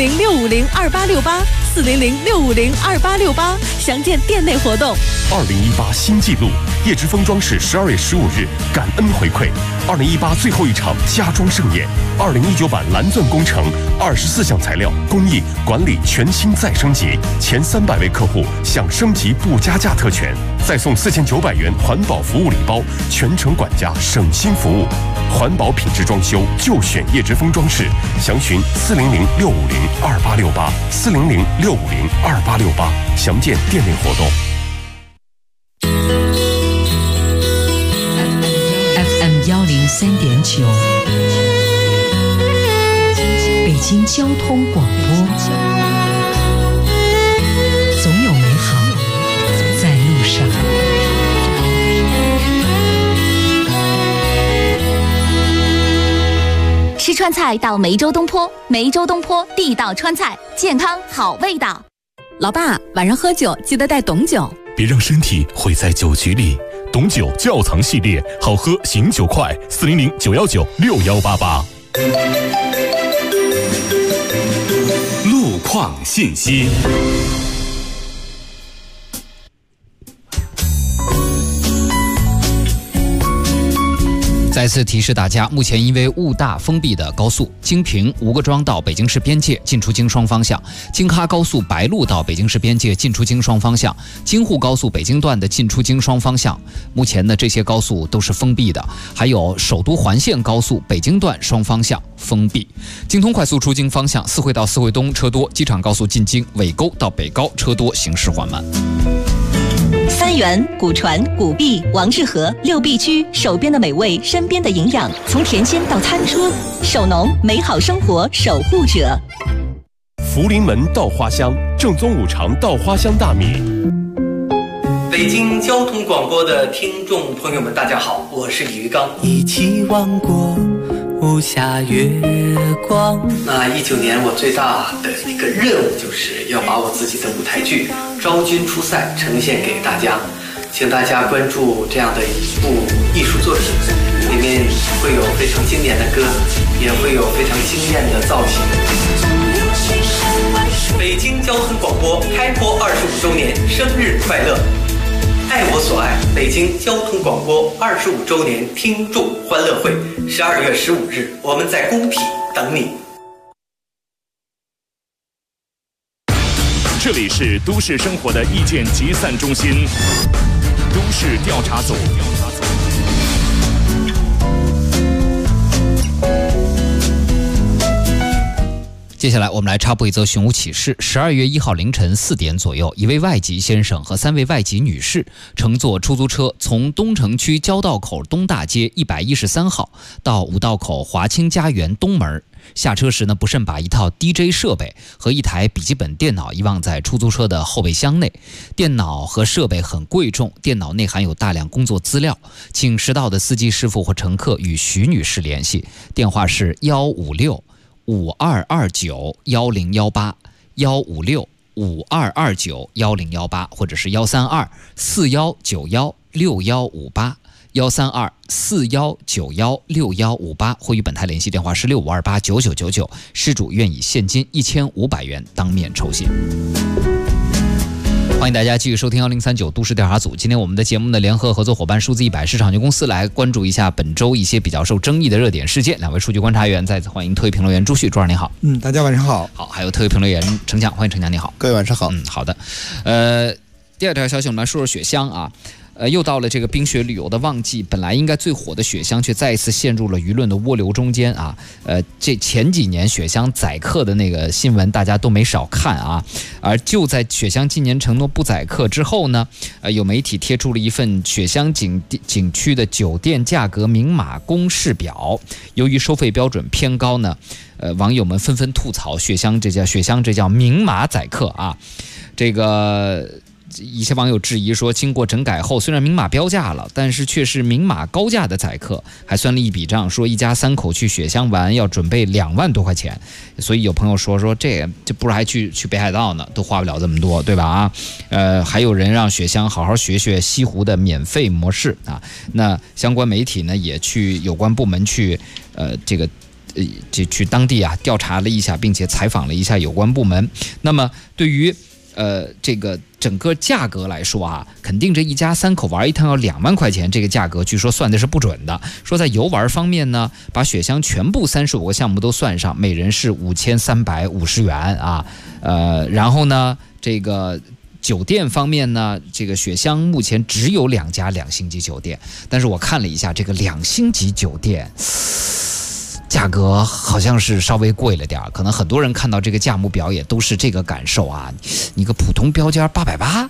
400-650-2868，400-650-2868，详见店内活动。 2018新纪录，叶之峰装饰12月15日感恩回馈2018最后一场家装盛宴，2019版蓝钻工程24项材料工艺管理全新再升级，前300位客户享升级不加价特权，再送4900元环保服务礼包，全程管家省心服务。环保品质装修就选叶之峰装饰，详询400-650-2868，400-650-2868，详见店内活动。 FM 103.9 京交通广播，总有美好在路上。 吃川菜到梅州东坡，梅州东坡地道川菜，健康好味道。 老爸，晚上喝酒记得带董酒， 别让身体毁在酒局里。董酒窖藏系列，好喝醒酒快，400-919-6188。 路况信息。 再次提示大家，目前因为雾大封闭的高速京平吴各庄到北京市边界进出京双方向，京哈高速白鹿到北京市边界进出京双方向，京沪高速北京段的进出京双方向，目前呢这些高速都是封闭的。还有首都环线高速北京段双方向封闭。京通快速出京方向四惠到四惠东车多，机场高速进京尾沟到北高车多，行驶缓慢。 三元、古传、古币、王致和6必居，手边的美味，身边的营养，从甜心到餐桌，手农美好生活守护者。 福临门稻花香，正宗五常稻花香大米。 北京交通广播的听众朋友们，大家好，我是李玉刚。 一起望过无暇月光。 那19年我最大的一个任务就是要把我自己的舞台剧《昭君出塞》呈现给大家，请大家关注这样的一部艺术作品，里面会有非常经典的歌，也会有非常惊艳的造型。北京交通广播开播25周年，生日快乐！爱我所爱，北京交通广播25周年听众欢乐会，12月15日，我们在工体等你。 这里是都市生活的意见集散中心，都市调查组。 接下来我们来插播一则寻物启事。12月1号凌晨4点左右，一位外籍先生和3位外籍女士乘坐出租车从东城区交道口东大街113号到五道口华清家园东门。下车时呢，不慎把一套 DJ 设备和一台笔记本电脑遗忘在出租车的后备箱内。电脑和设备很贵重，电脑内含有大量工作资料，请识到的司机师傅或乘客与徐女士联系，电话是156-5229-1018，156-5229-1018，或者是132-4191-6158，132-4191-6158，或与本台联系电话是6528-9999，失主愿以现金1500元当面酬谢。欢迎大家继续收听1039都市调查组。今天我们的节目的联合合作伙伴数字100市场有限公司来关注一下本周一些比较受争议的热点事件。两位数据观察员再次欢迎特约评论员朱旭，朱老师您好。 大家晚上好。 好，还有特约评论员程强，欢迎程强你好。 各位晚上好。 好的。第二条消息我们来说说雪乡啊。又到了这个冰雪旅游的旺季，本来应该最火的雪乡却再一次陷入了舆论的涡流中间啊。这前几年雪乡宰客的那个新闻大家都没少看啊。而就在雪乡今年承诺不宰客之后呢，有媒体贴出了一份雪乡景区的酒店价格明码公示表，由于收费标准偏高呢，网友们纷纷吐槽雪乡这叫明码宰客啊。这个一些网友质疑说，经过整改后，虽然明码标价了，但是却是明码高价的宰客，还算了一笔账，说一家3口去雪乡玩要准备2万多块钱。所以有朋友说这不如还去北海道呢，都花不了这么多，对吧？还有人让雪乡好好学学西湖的免费模式啊。那相关媒体呢也去有关部门去去当地啊调查了一下，并且采访了一下有关部门。那么对于这个整个价格来说啊，肯定这一家3口玩一趟要2万块钱，这个价格据说算的是不准的。说在游玩方面呢，把雪乡全部35个项目都算上，每人是5350元啊。然后呢，这个酒店方面呢，这个雪乡目前只有2家2星级酒店，但是我看了一下这个2星级酒店价格好像是稍微贵了点，可能很多人看到这个价目表也都是这个感受啊。你个普通标间880，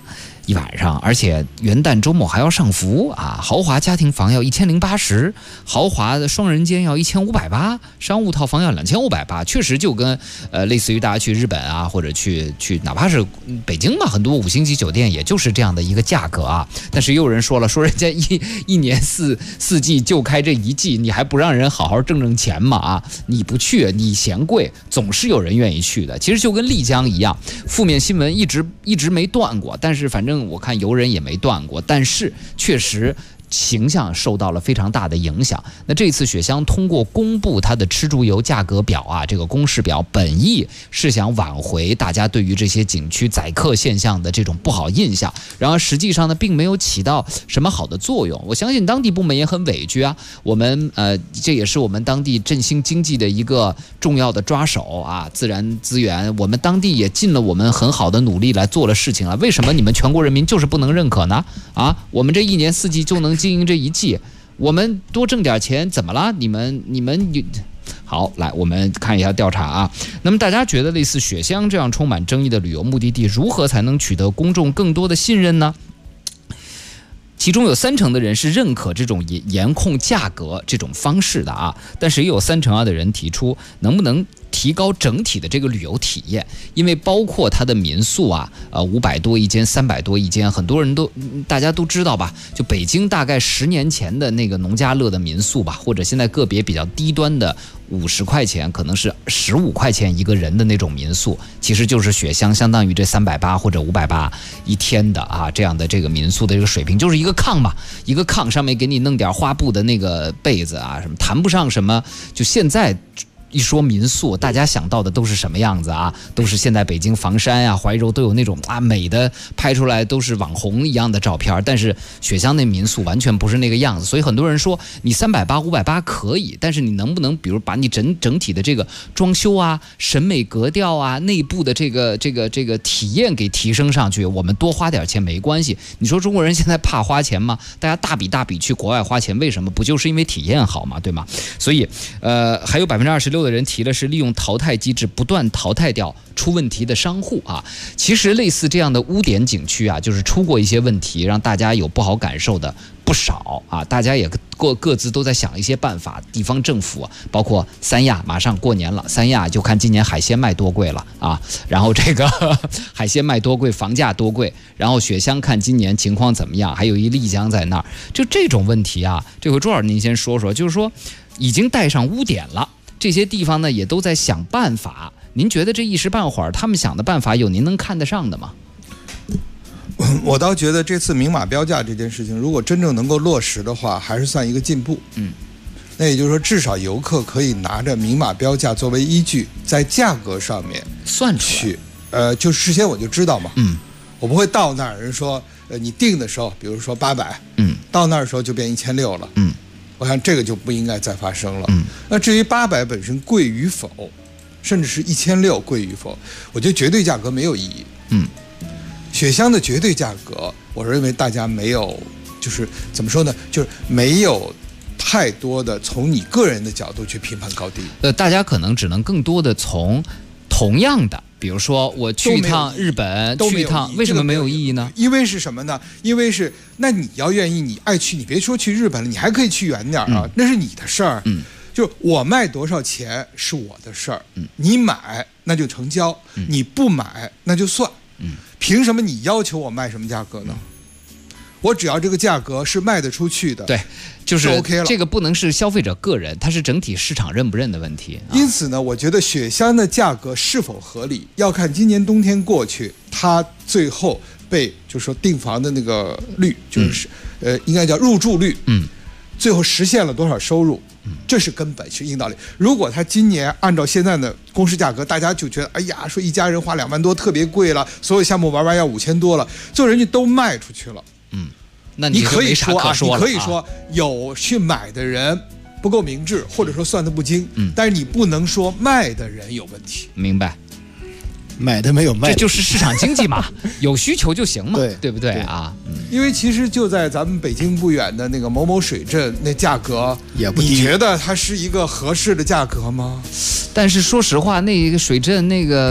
一晚上，而且元旦周末还要上浮啊！豪华家庭房要1080，豪华的双人间要1580，商务套房要2580，确实就跟类似于大家去日本啊，或者去哪怕是北京嘛，很多5星级酒店也就是这样的一个价格啊。但是又有人说了，说人家一年四季就开这一季，你还不让人好好挣钱嘛啊？你不去，你嫌贵，总是有人愿意去的。其实就跟丽江一样，负面新闻一直没断过，但是反正我看游人也没断过，但是确实形象受到了非常大的影响。那这次雪乡通过公布它的吃住游价格表啊，这个公示表本意是想挽回大家对于这些景区宰客现象的这种不好印象，然而实际上呢，并没有起到什么好的作用。我相信当地部门也很委屈啊。我们这也是我们当地振兴经济的一个重要的抓手啊，自然资源，我们当地也尽了我们很好的努力来做了事情了。为什么你们全国人民就是不能认可呢？啊，我们这一年四季就能经营这一季，我们多挣点钱怎么了？你们好，来我们看一下调查啊。那么大家觉得类似雪乡这样充满争议的旅游目的地，如何才能取得公众更多的信任呢？其中有30%的人是认可这种严控价格这种方式的啊，但是也有32%的人提出能不能提高整体的这个旅游体验，因为包括它的民宿啊，500多一间，300多一间，很多人大家都知道吧？就北京大概10年前的那个农家乐的民宿吧，或者现在个别比较低端的50块钱，可能是15块钱一个人的那种民宿，其实就是雪乡相当于这380或者580一天的啊，这样的这个民宿的这个水平，就是一个炕嘛，一个炕上面给你弄点花布的那个被子啊，什么谈不上什么，就现在。一说民宿，大家想到的都是什么样子啊？都是现在北京房山啊、怀柔都有那种啊美的，拍出来都是网红一样的照片。但是雪乡那民宿完全不是那个样子，所以很多人说你380、580可以，但是你能不能比如把你整体的这个装修啊、审美格调啊、内部的这个体验给提升上去？我们多花点钱没关系。你说中国人现在怕花钱吗？大家大笔去国外花钱，为什么？不就是因为体验好吗？对吗？所以还有26%的人提的是利用淘汰机制不断淘汰掉出问题的商户啊。其实类似这样的污点景区啊，就是出过一些问题，让大家有不好感受的不少啊。大家也各自都在想一些办法，地方政府包括三亚马上过年了，三亚就看今年海鲜卖多贵了啊。然后这个海鲜卖多贵，房价多贵，然后雪乡看今年情况怎么样，还有一丽江在那儿，就这种问题啊，这回朱老师您先说说，就是说已经带上污点了。这些地方呢也都在想办法，您觉得这一时半会儿他们想的办法有您能看得上的吗？ 我倒觉得这次明码标价这件事情，如果真正能够落实的话，还是算一个进步。那也就是说，至少游客可以拿着明码标价作为依据，在价格上面算出来。就事先我就知道嘛。我不会到那儿人说，你定的时候，比如说800，到那儿的时候就变1600了。我想这个就不应该再发生了。那至于800本身贵与否，甚至是1600贵与否，我觉得绝对价格没有意义。雪乡的绝对价格，我认为大家没有，就是怎么说呢，就是没有太多的从你个人的角度去评判高低。 大家可能只能更多的从同样的。比如说我去一趟日本，去一趟，为什么没有意义呢？ 因为是什么呢？因为是那你要愿意，你爱去，你别说去日本了，你还可以去远点啊，那是你的事儿。就我卖多少钱是我的事儿，你买那就成交，你不买那就算。凭什么你要求我卖什么价格呢？我只要这个价格是卖得出去的， 对，就是 OK 了。 这个不能是消费者个人，它是整体市场认不认的问题。 因此呢，我觉得雪乡的价格是否合理，要看今年冬天过去，它最后被就是说订房的那个率，就是应该叫入住率，最后实现了多少收入，这是根本，是硬道理。如果他今年按照现在的公示价格，大家就觉得，哎呀，说一家人花2万多特别贵了，所有项目玩要5000多了，最后人家都卖出去了。 那你可以说啊，你可以说有去买的人不够明智，或者说算得不精，但是你不能说卖的人有问题。 明白？ 买的没有卖的， 这就是市场经济嘛，有需求就行嘛，对不对啊？ 因为其实就在咱们北京不远的那个某某水镇，那价格也不低， 你觉得它是一个合适的价格吗？ 但是说实话，那个水镇那个。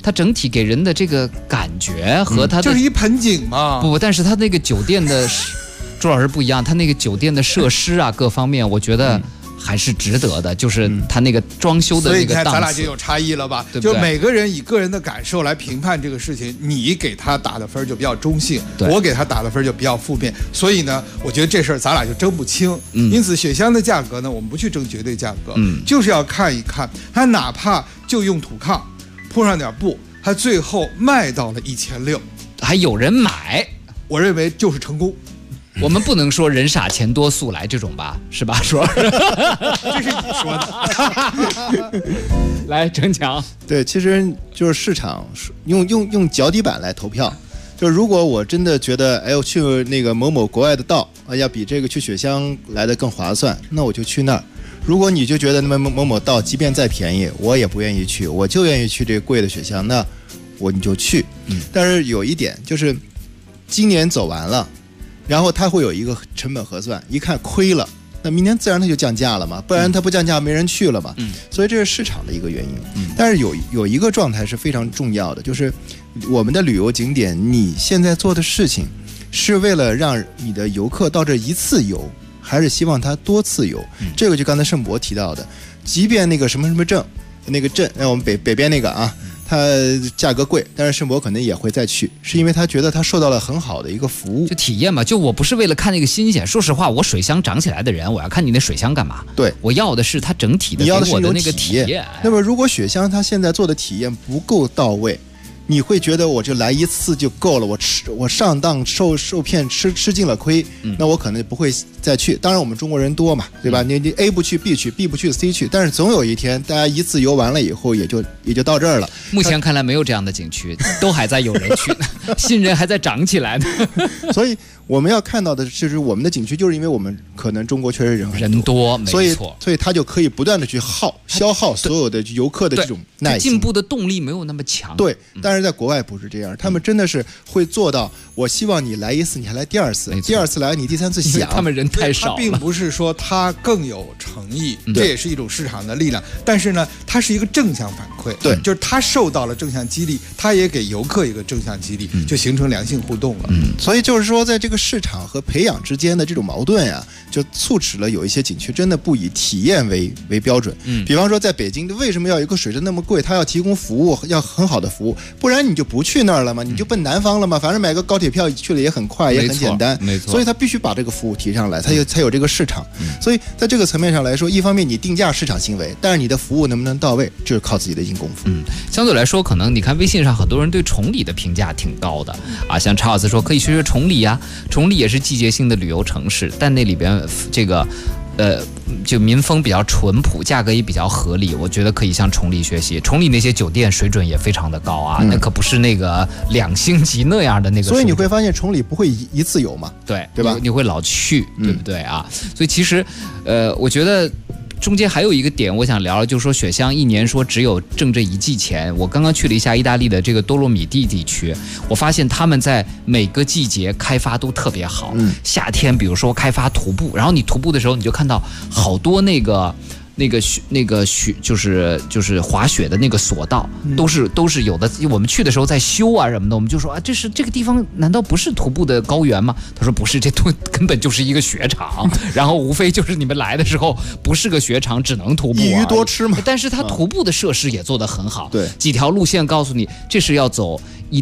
它整体给人的这个感觉和它的就是一盆景嘛。 不，但是它那个酒店的朱老师不一样，它那个酒店的设施啊各方面，我觉得还是值得的，就是它那个装修的那个档次。所以你看咱俩就有差异了吧？ 对不对？ 就每个人以个人的感受来评判这个事情，你给他打的分就比较中性，我给他打的分就比较负面。所以呢，我觉得这事儿咱俩就争不清。因此，雪乡的价格呢，我们不去争绝对价格，就是要看一看它，哪怕就用土炕铺上点布，它最后卖到了1600， 还有人买， 我认为就是成功。 我们不能说人傻钱多速来这种吧，是吧？说， 这是你说的。 来，郑强， 对，其实就是市场用脚底板来投票。就是如果我真的觉得，哎，我去那个某某国外的道，要比这个去雪乡来的更划算，那我就去那儿。如果你就觉得那么某某道即便再便宜，我也不愿意去，我就愿意去这个贵的雪乡，那你就去。但是有一点就是，今年走完了。然后它会有一个成本核算，一看亏了，那明年自然它就降价了嘛，不然它不降价没人去了嘛。所以这是市场的一个原因。但是有一个状态是非常重要的，就是我们的旅游景点，你现在做的事情是为了让你的游客到这一次游，还是希望他多次游？这个就刚才盛博提到的，即便那个什么什么镇，那个镇，我们北边那个啊。它价格贵，但是盛博可能也会再去，是因为他觉得他受到了很好的一个服务， 就体验嘛。就我不是为了看那个新鲜，说实话，我水乡长起来的人，我要看你那水乡干嘛？ 对， 我要的是它整体的给我的那个体验。 那么如果雪乡它现在做的体验不够到位，你会觉得我就来一次就够了，我上当受骗吃尽了亏，那我可能不会再去。当然我们中国人多嘛，对吧？你 A 不去 B 去 B 不去 C 去，但是总有一天大家一次游完了以后也就到这儿了。 目前看来没有这样的景区，都还在有人去呢，新人还在长起来呢。 所以我们要看到的就是我们的景区，就是因为我们可能中国确实人多，没错，所以它就可以不断的去消耗所有的游客的这种耐心， 进步的动力没有那么强。 对，但是在国外不是这样，他们真的是会做到，我希望你来一次，你还来第二次，第二次来你第三次想。 他们人太少了， 他并不是说他更有诚意，这也是一种市场的力量。但是呢，它是一个正向反馈， 对， 就是他受到了正向激励，他也给游客一个正向激励，就形成良性互动了。 所以就是说，在这个市场和培养之间的这种矛盾呀，就促使了有一些景区真的不以体验为标准。比方说在北京，为什么要有一个水镇那么贵？它要提供服务，要很好的服务，不然你就不去那儿了吗？你就奔南方了吗？反正买个高铁票去了也很快，也很简单。 没错， 所以它必须把这个服务提上来，才有这个市场。所以在这个层面上来说，一方面你定价市场行为，但是你的服务能不能到位，就是靠自己的硬功夫。 相对来说，可能你看微信上很多人对崇礼的评价挺高的啊，像查尔斯说可以学崇礼呀，崇礼也是季节性的旅游城市，但那里边这个就民风比较淳朴，价格也比较合理，我觉得可以向崇礼学习。崇礼那些酒店水准也非常的高啊，那可不是那个2星级那样的那个。 所以你会发现崇礼不会一次游嘛， 对吧？ 你会老去，对不对啊？所以其实我觉得中间还有一个点我想聊，就是说雪乡一年说只有挣这一季钱。我刚刚去了一下意大利的这个多洛米蒂地区，我发现他们在每个季节开发都特别好。夏天比如说开发徒步，然后你徒步的时候你就看到好多那个雪就是滑雪的那个索道，都是有的。我们去的时候在修啊什么的，我们就说啊，这个地方难道不是徒步的高原吗？他说不是，这根本就是一个雪场，然后无非就是你们来的时候不是个雪场，只能徒步， 一鱼多吃嘛。 但是他徒步的设施也做得很好， 对， 几条路线告诉你这是要走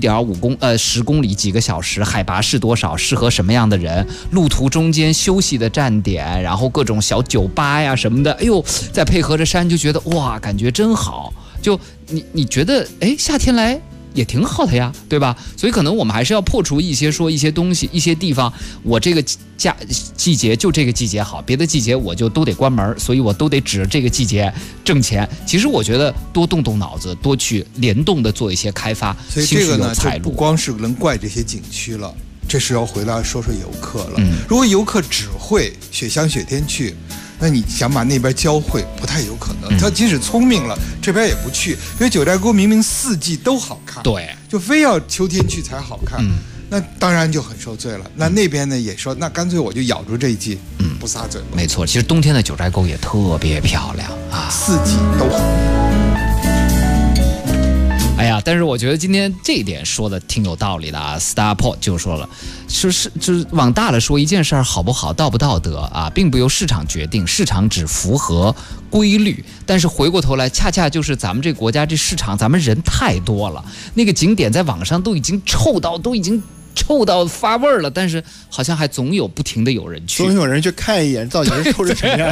10公里几个小时，海拔是多少，适合什么样的人，路途中间休息的站点，然后各种小酒吧呀什么的，哎呦，再配合着山，就觉得哇，感觉真好。就你觉得，哎，夏天来也挺好的呀，对吧？所以可能我们还是要破除一些东西，一些地方，我这个季节就这个季节好，别的季节我就都得关门，所以我都得指着这个季节挣钱。其实我觉得多动动脑子，多去联动的做一些开发， 所以这个呢，就不光是能怪这些景区了，这是要回来说游客了。如果游客只会雪乡雪天去，那你想把那边教会不太有可能。他即使聪明了，这边也不去，因为九寨沟明明4季都好看， 对， 就非要秋天去才好看。那当然就很受罪了。那边呢也说，那干脆我就咬住这一季，不撒嘴。 没错，其实冬天的九寨沟也特别漂亮啊， 4季都好。 哎呀，但是我觉得今天这一点说的挺有道理的啊。Starport 就说了，就是往大了说，一件事儿好不好、道不道德啊，并不由市场决定，市场只符合规律。但是回过头来，恰恰就是咱们这国家这市场，咱们人太多了，那个景点在网上都已经臭到发味儿了，但是好像还总有不停的有人去， 总有人去看一眼，到底是臭成什么样。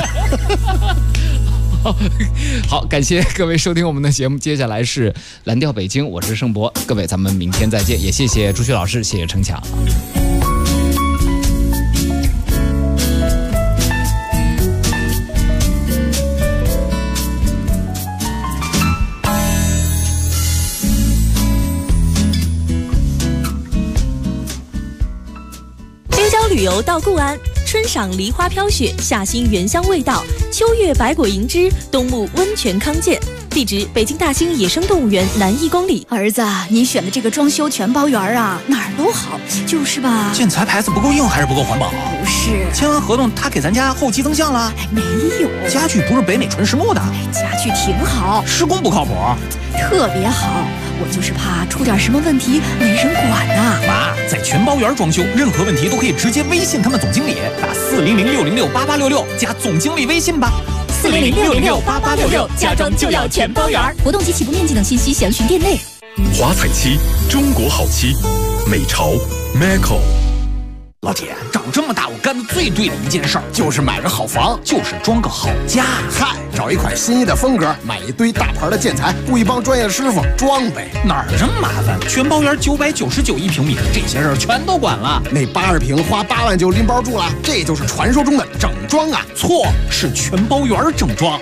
好，感谢各位收听我们的节目，接下来是蓝调北京，我是盛博，各位咱们明天再见，也谢谢朱旭老师，谢谢程强。 京郊旅游到固安，春赏梨花飘雪，夏欣原香味道，秋月百果盈枝，冬沐温泉康健。地址：北京大兴野生动物园南1公里。 儿子，你选的这个装修全包园啊，哪儿都好，就是吧？ 建材牌子不够硬还是不够环保？ 不是， 签完合同他给咱家后期增项了？ 没有， 家具不是北美纯实木的， 家具挺好， 施工不靠谱， 特别好。我就是怕出点什么问题没人管呐。 妈，在全包园装修，任何问题都可以直接微信他们总经理，打400-606-8866加总经理微信吧。 400-606-8866，家装就要全包园。活动及起步面积等信息详询店内。 华彩漆，中国好漆，美潮 Macco。 老铁，长这么大我干的最对的一件事儿，就是买个好房，就是装个好家。 嗨，找一款心仪的风格，买一堆大牌的建材，雇一帮专业师傅装呗。 哪儿这么麻烦？全包园999一平米，这些事儿全都管了。 那80平花8万就拎包住了，这就是传说中的整装啊！ 错，是全包园整装。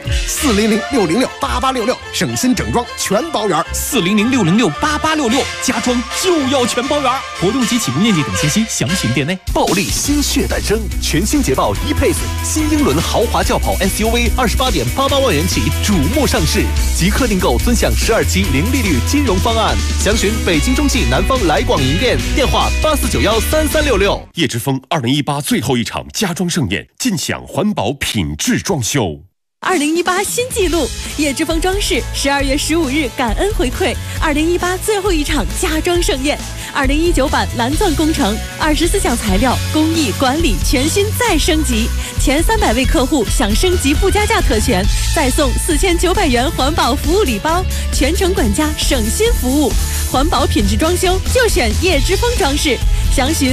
400-606-8866，省心整装全包园。 400-606-8866，家装就要全包园。活动及起步面积等信息详询店内。 暴力新血诞生，全新捷豹E-Pace 新英伦豪华轿跑 SUV28.88万元起瞩目上市，即刻订购尊享12期零利率金融方案。详询北京中汽南方来广营店，电话84913366。 叶之峰2018最后一场家装盛宴，尽享环保品质装修。 2018新纪录，叶之峰装饰12月15日感恩回馈2018最后一场家装盛宴，2019版蓝钻工程，24项材料工艺管理全新再升级，前300位客户享升级不加价特权，再送4900元环保服务礼包，全程管家省心服务，环保品质装修就选叶之峰装饰，详询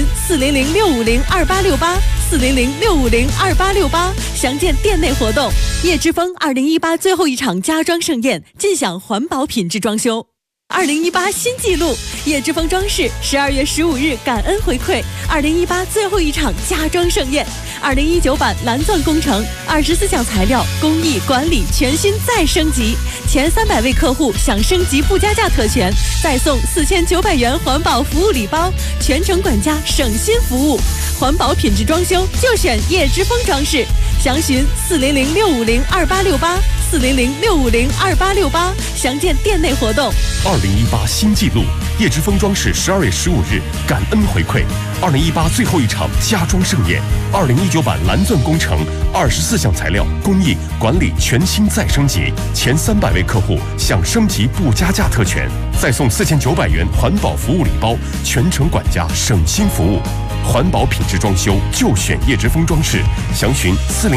400-650-2868，400-650-2868，详见店内活动。叶之峰2018最后一场家装盛宴，尽享环保品质装修。2018新纪录，叶之峰装饰12月15日感恩回馈2018最后一场家装盛宴，2019版蓝钻工程，24项材料工艺管理全新再升级，前300位客户享升级不加价特权，再送4900元环保服务礼包，全程管家省心服务，环保品质装修就选叶之峰装饰，详询400-650-2868，400-650-2868，详见店内活动。 2018新纪录，叶之峰装饰12月15日感恩回馈2018最后一场家装盛宴，2019版蓝钻工程24项材料工艺管理全新再升级，前300位客户享升级不加价特权，再送4900元环保服务礼包，全程管家省心服务，环保品质装修就选叶之峰装饰，详询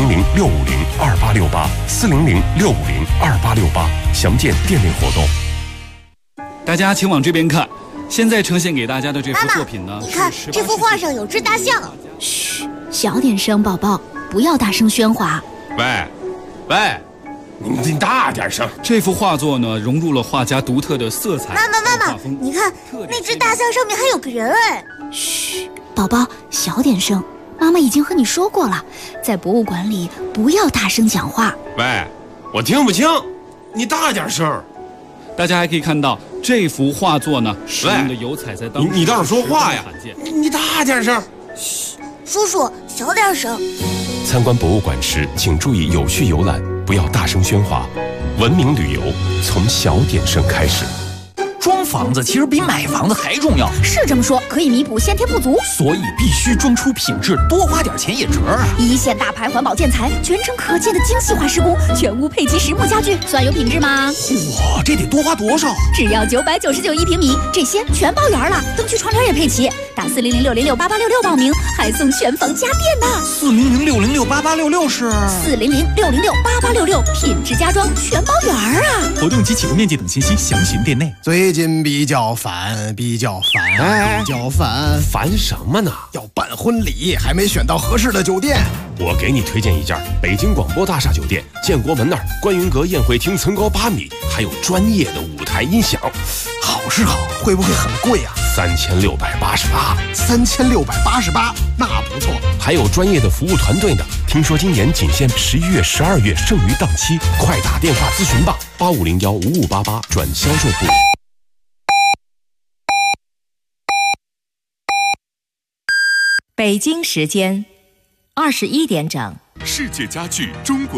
400-650-2868，400-650-2868，详见店内活动。 大家请往这边看，现在呈现给大家的这幅作品呢， 你看这幅画上有只大象。嘘，小点声，宝宝，不要大声喧哗。 喂，你大点声。这幅画作呢，融入了画家独特的色彩。 妈妈，你看那只大象上面还有个人哎。嘘，宝宝，小点声。妈妈已经和你说过了，在博物馆里不要大声讲话。 喂，我听不清，你大点声。大家还可以看到这幅画作呢，使用的油彩在当时你倒是说话呀！ 你大点声。嘘， 叔叔小点声。 参观博物馆时，请注意有序游览，不要大声喧哗。文明旅游从小点声开始。 装房子其实比买房子还重要。 是这么说，可以弥补先天不足， 所以必须装出品质，多花点钱也值啊！ 一线大牌环保建材，全程可见的精细化施工，全屋配齐实木家具，算有品质吗？ 哇，这得多花多少？ 只要9991平米，这些全包圆了，灯具窗帘也配齐。打40060688866报名，还送全房家电呢。 40060688866是 40060688866，品质家装全包圆啊！ 活动及起购面积等信息详询店内。 最近比较烦，比较烦， 烦什么呢？ 要办婚礼，还没选到合适的酒店。 我给你推荐一家北京广播大厦酒店，建国门那儿观云阁宴会厅层高8米，还有专业的舞台音响。 好是好，会不会很贵啊？3688，那不错。 还有专业的服务团队呢。听说今年仅限11月、12月剩余档期，快打电话咨询吧，85015588转销售部。 北京时间21点整。 世界家具中国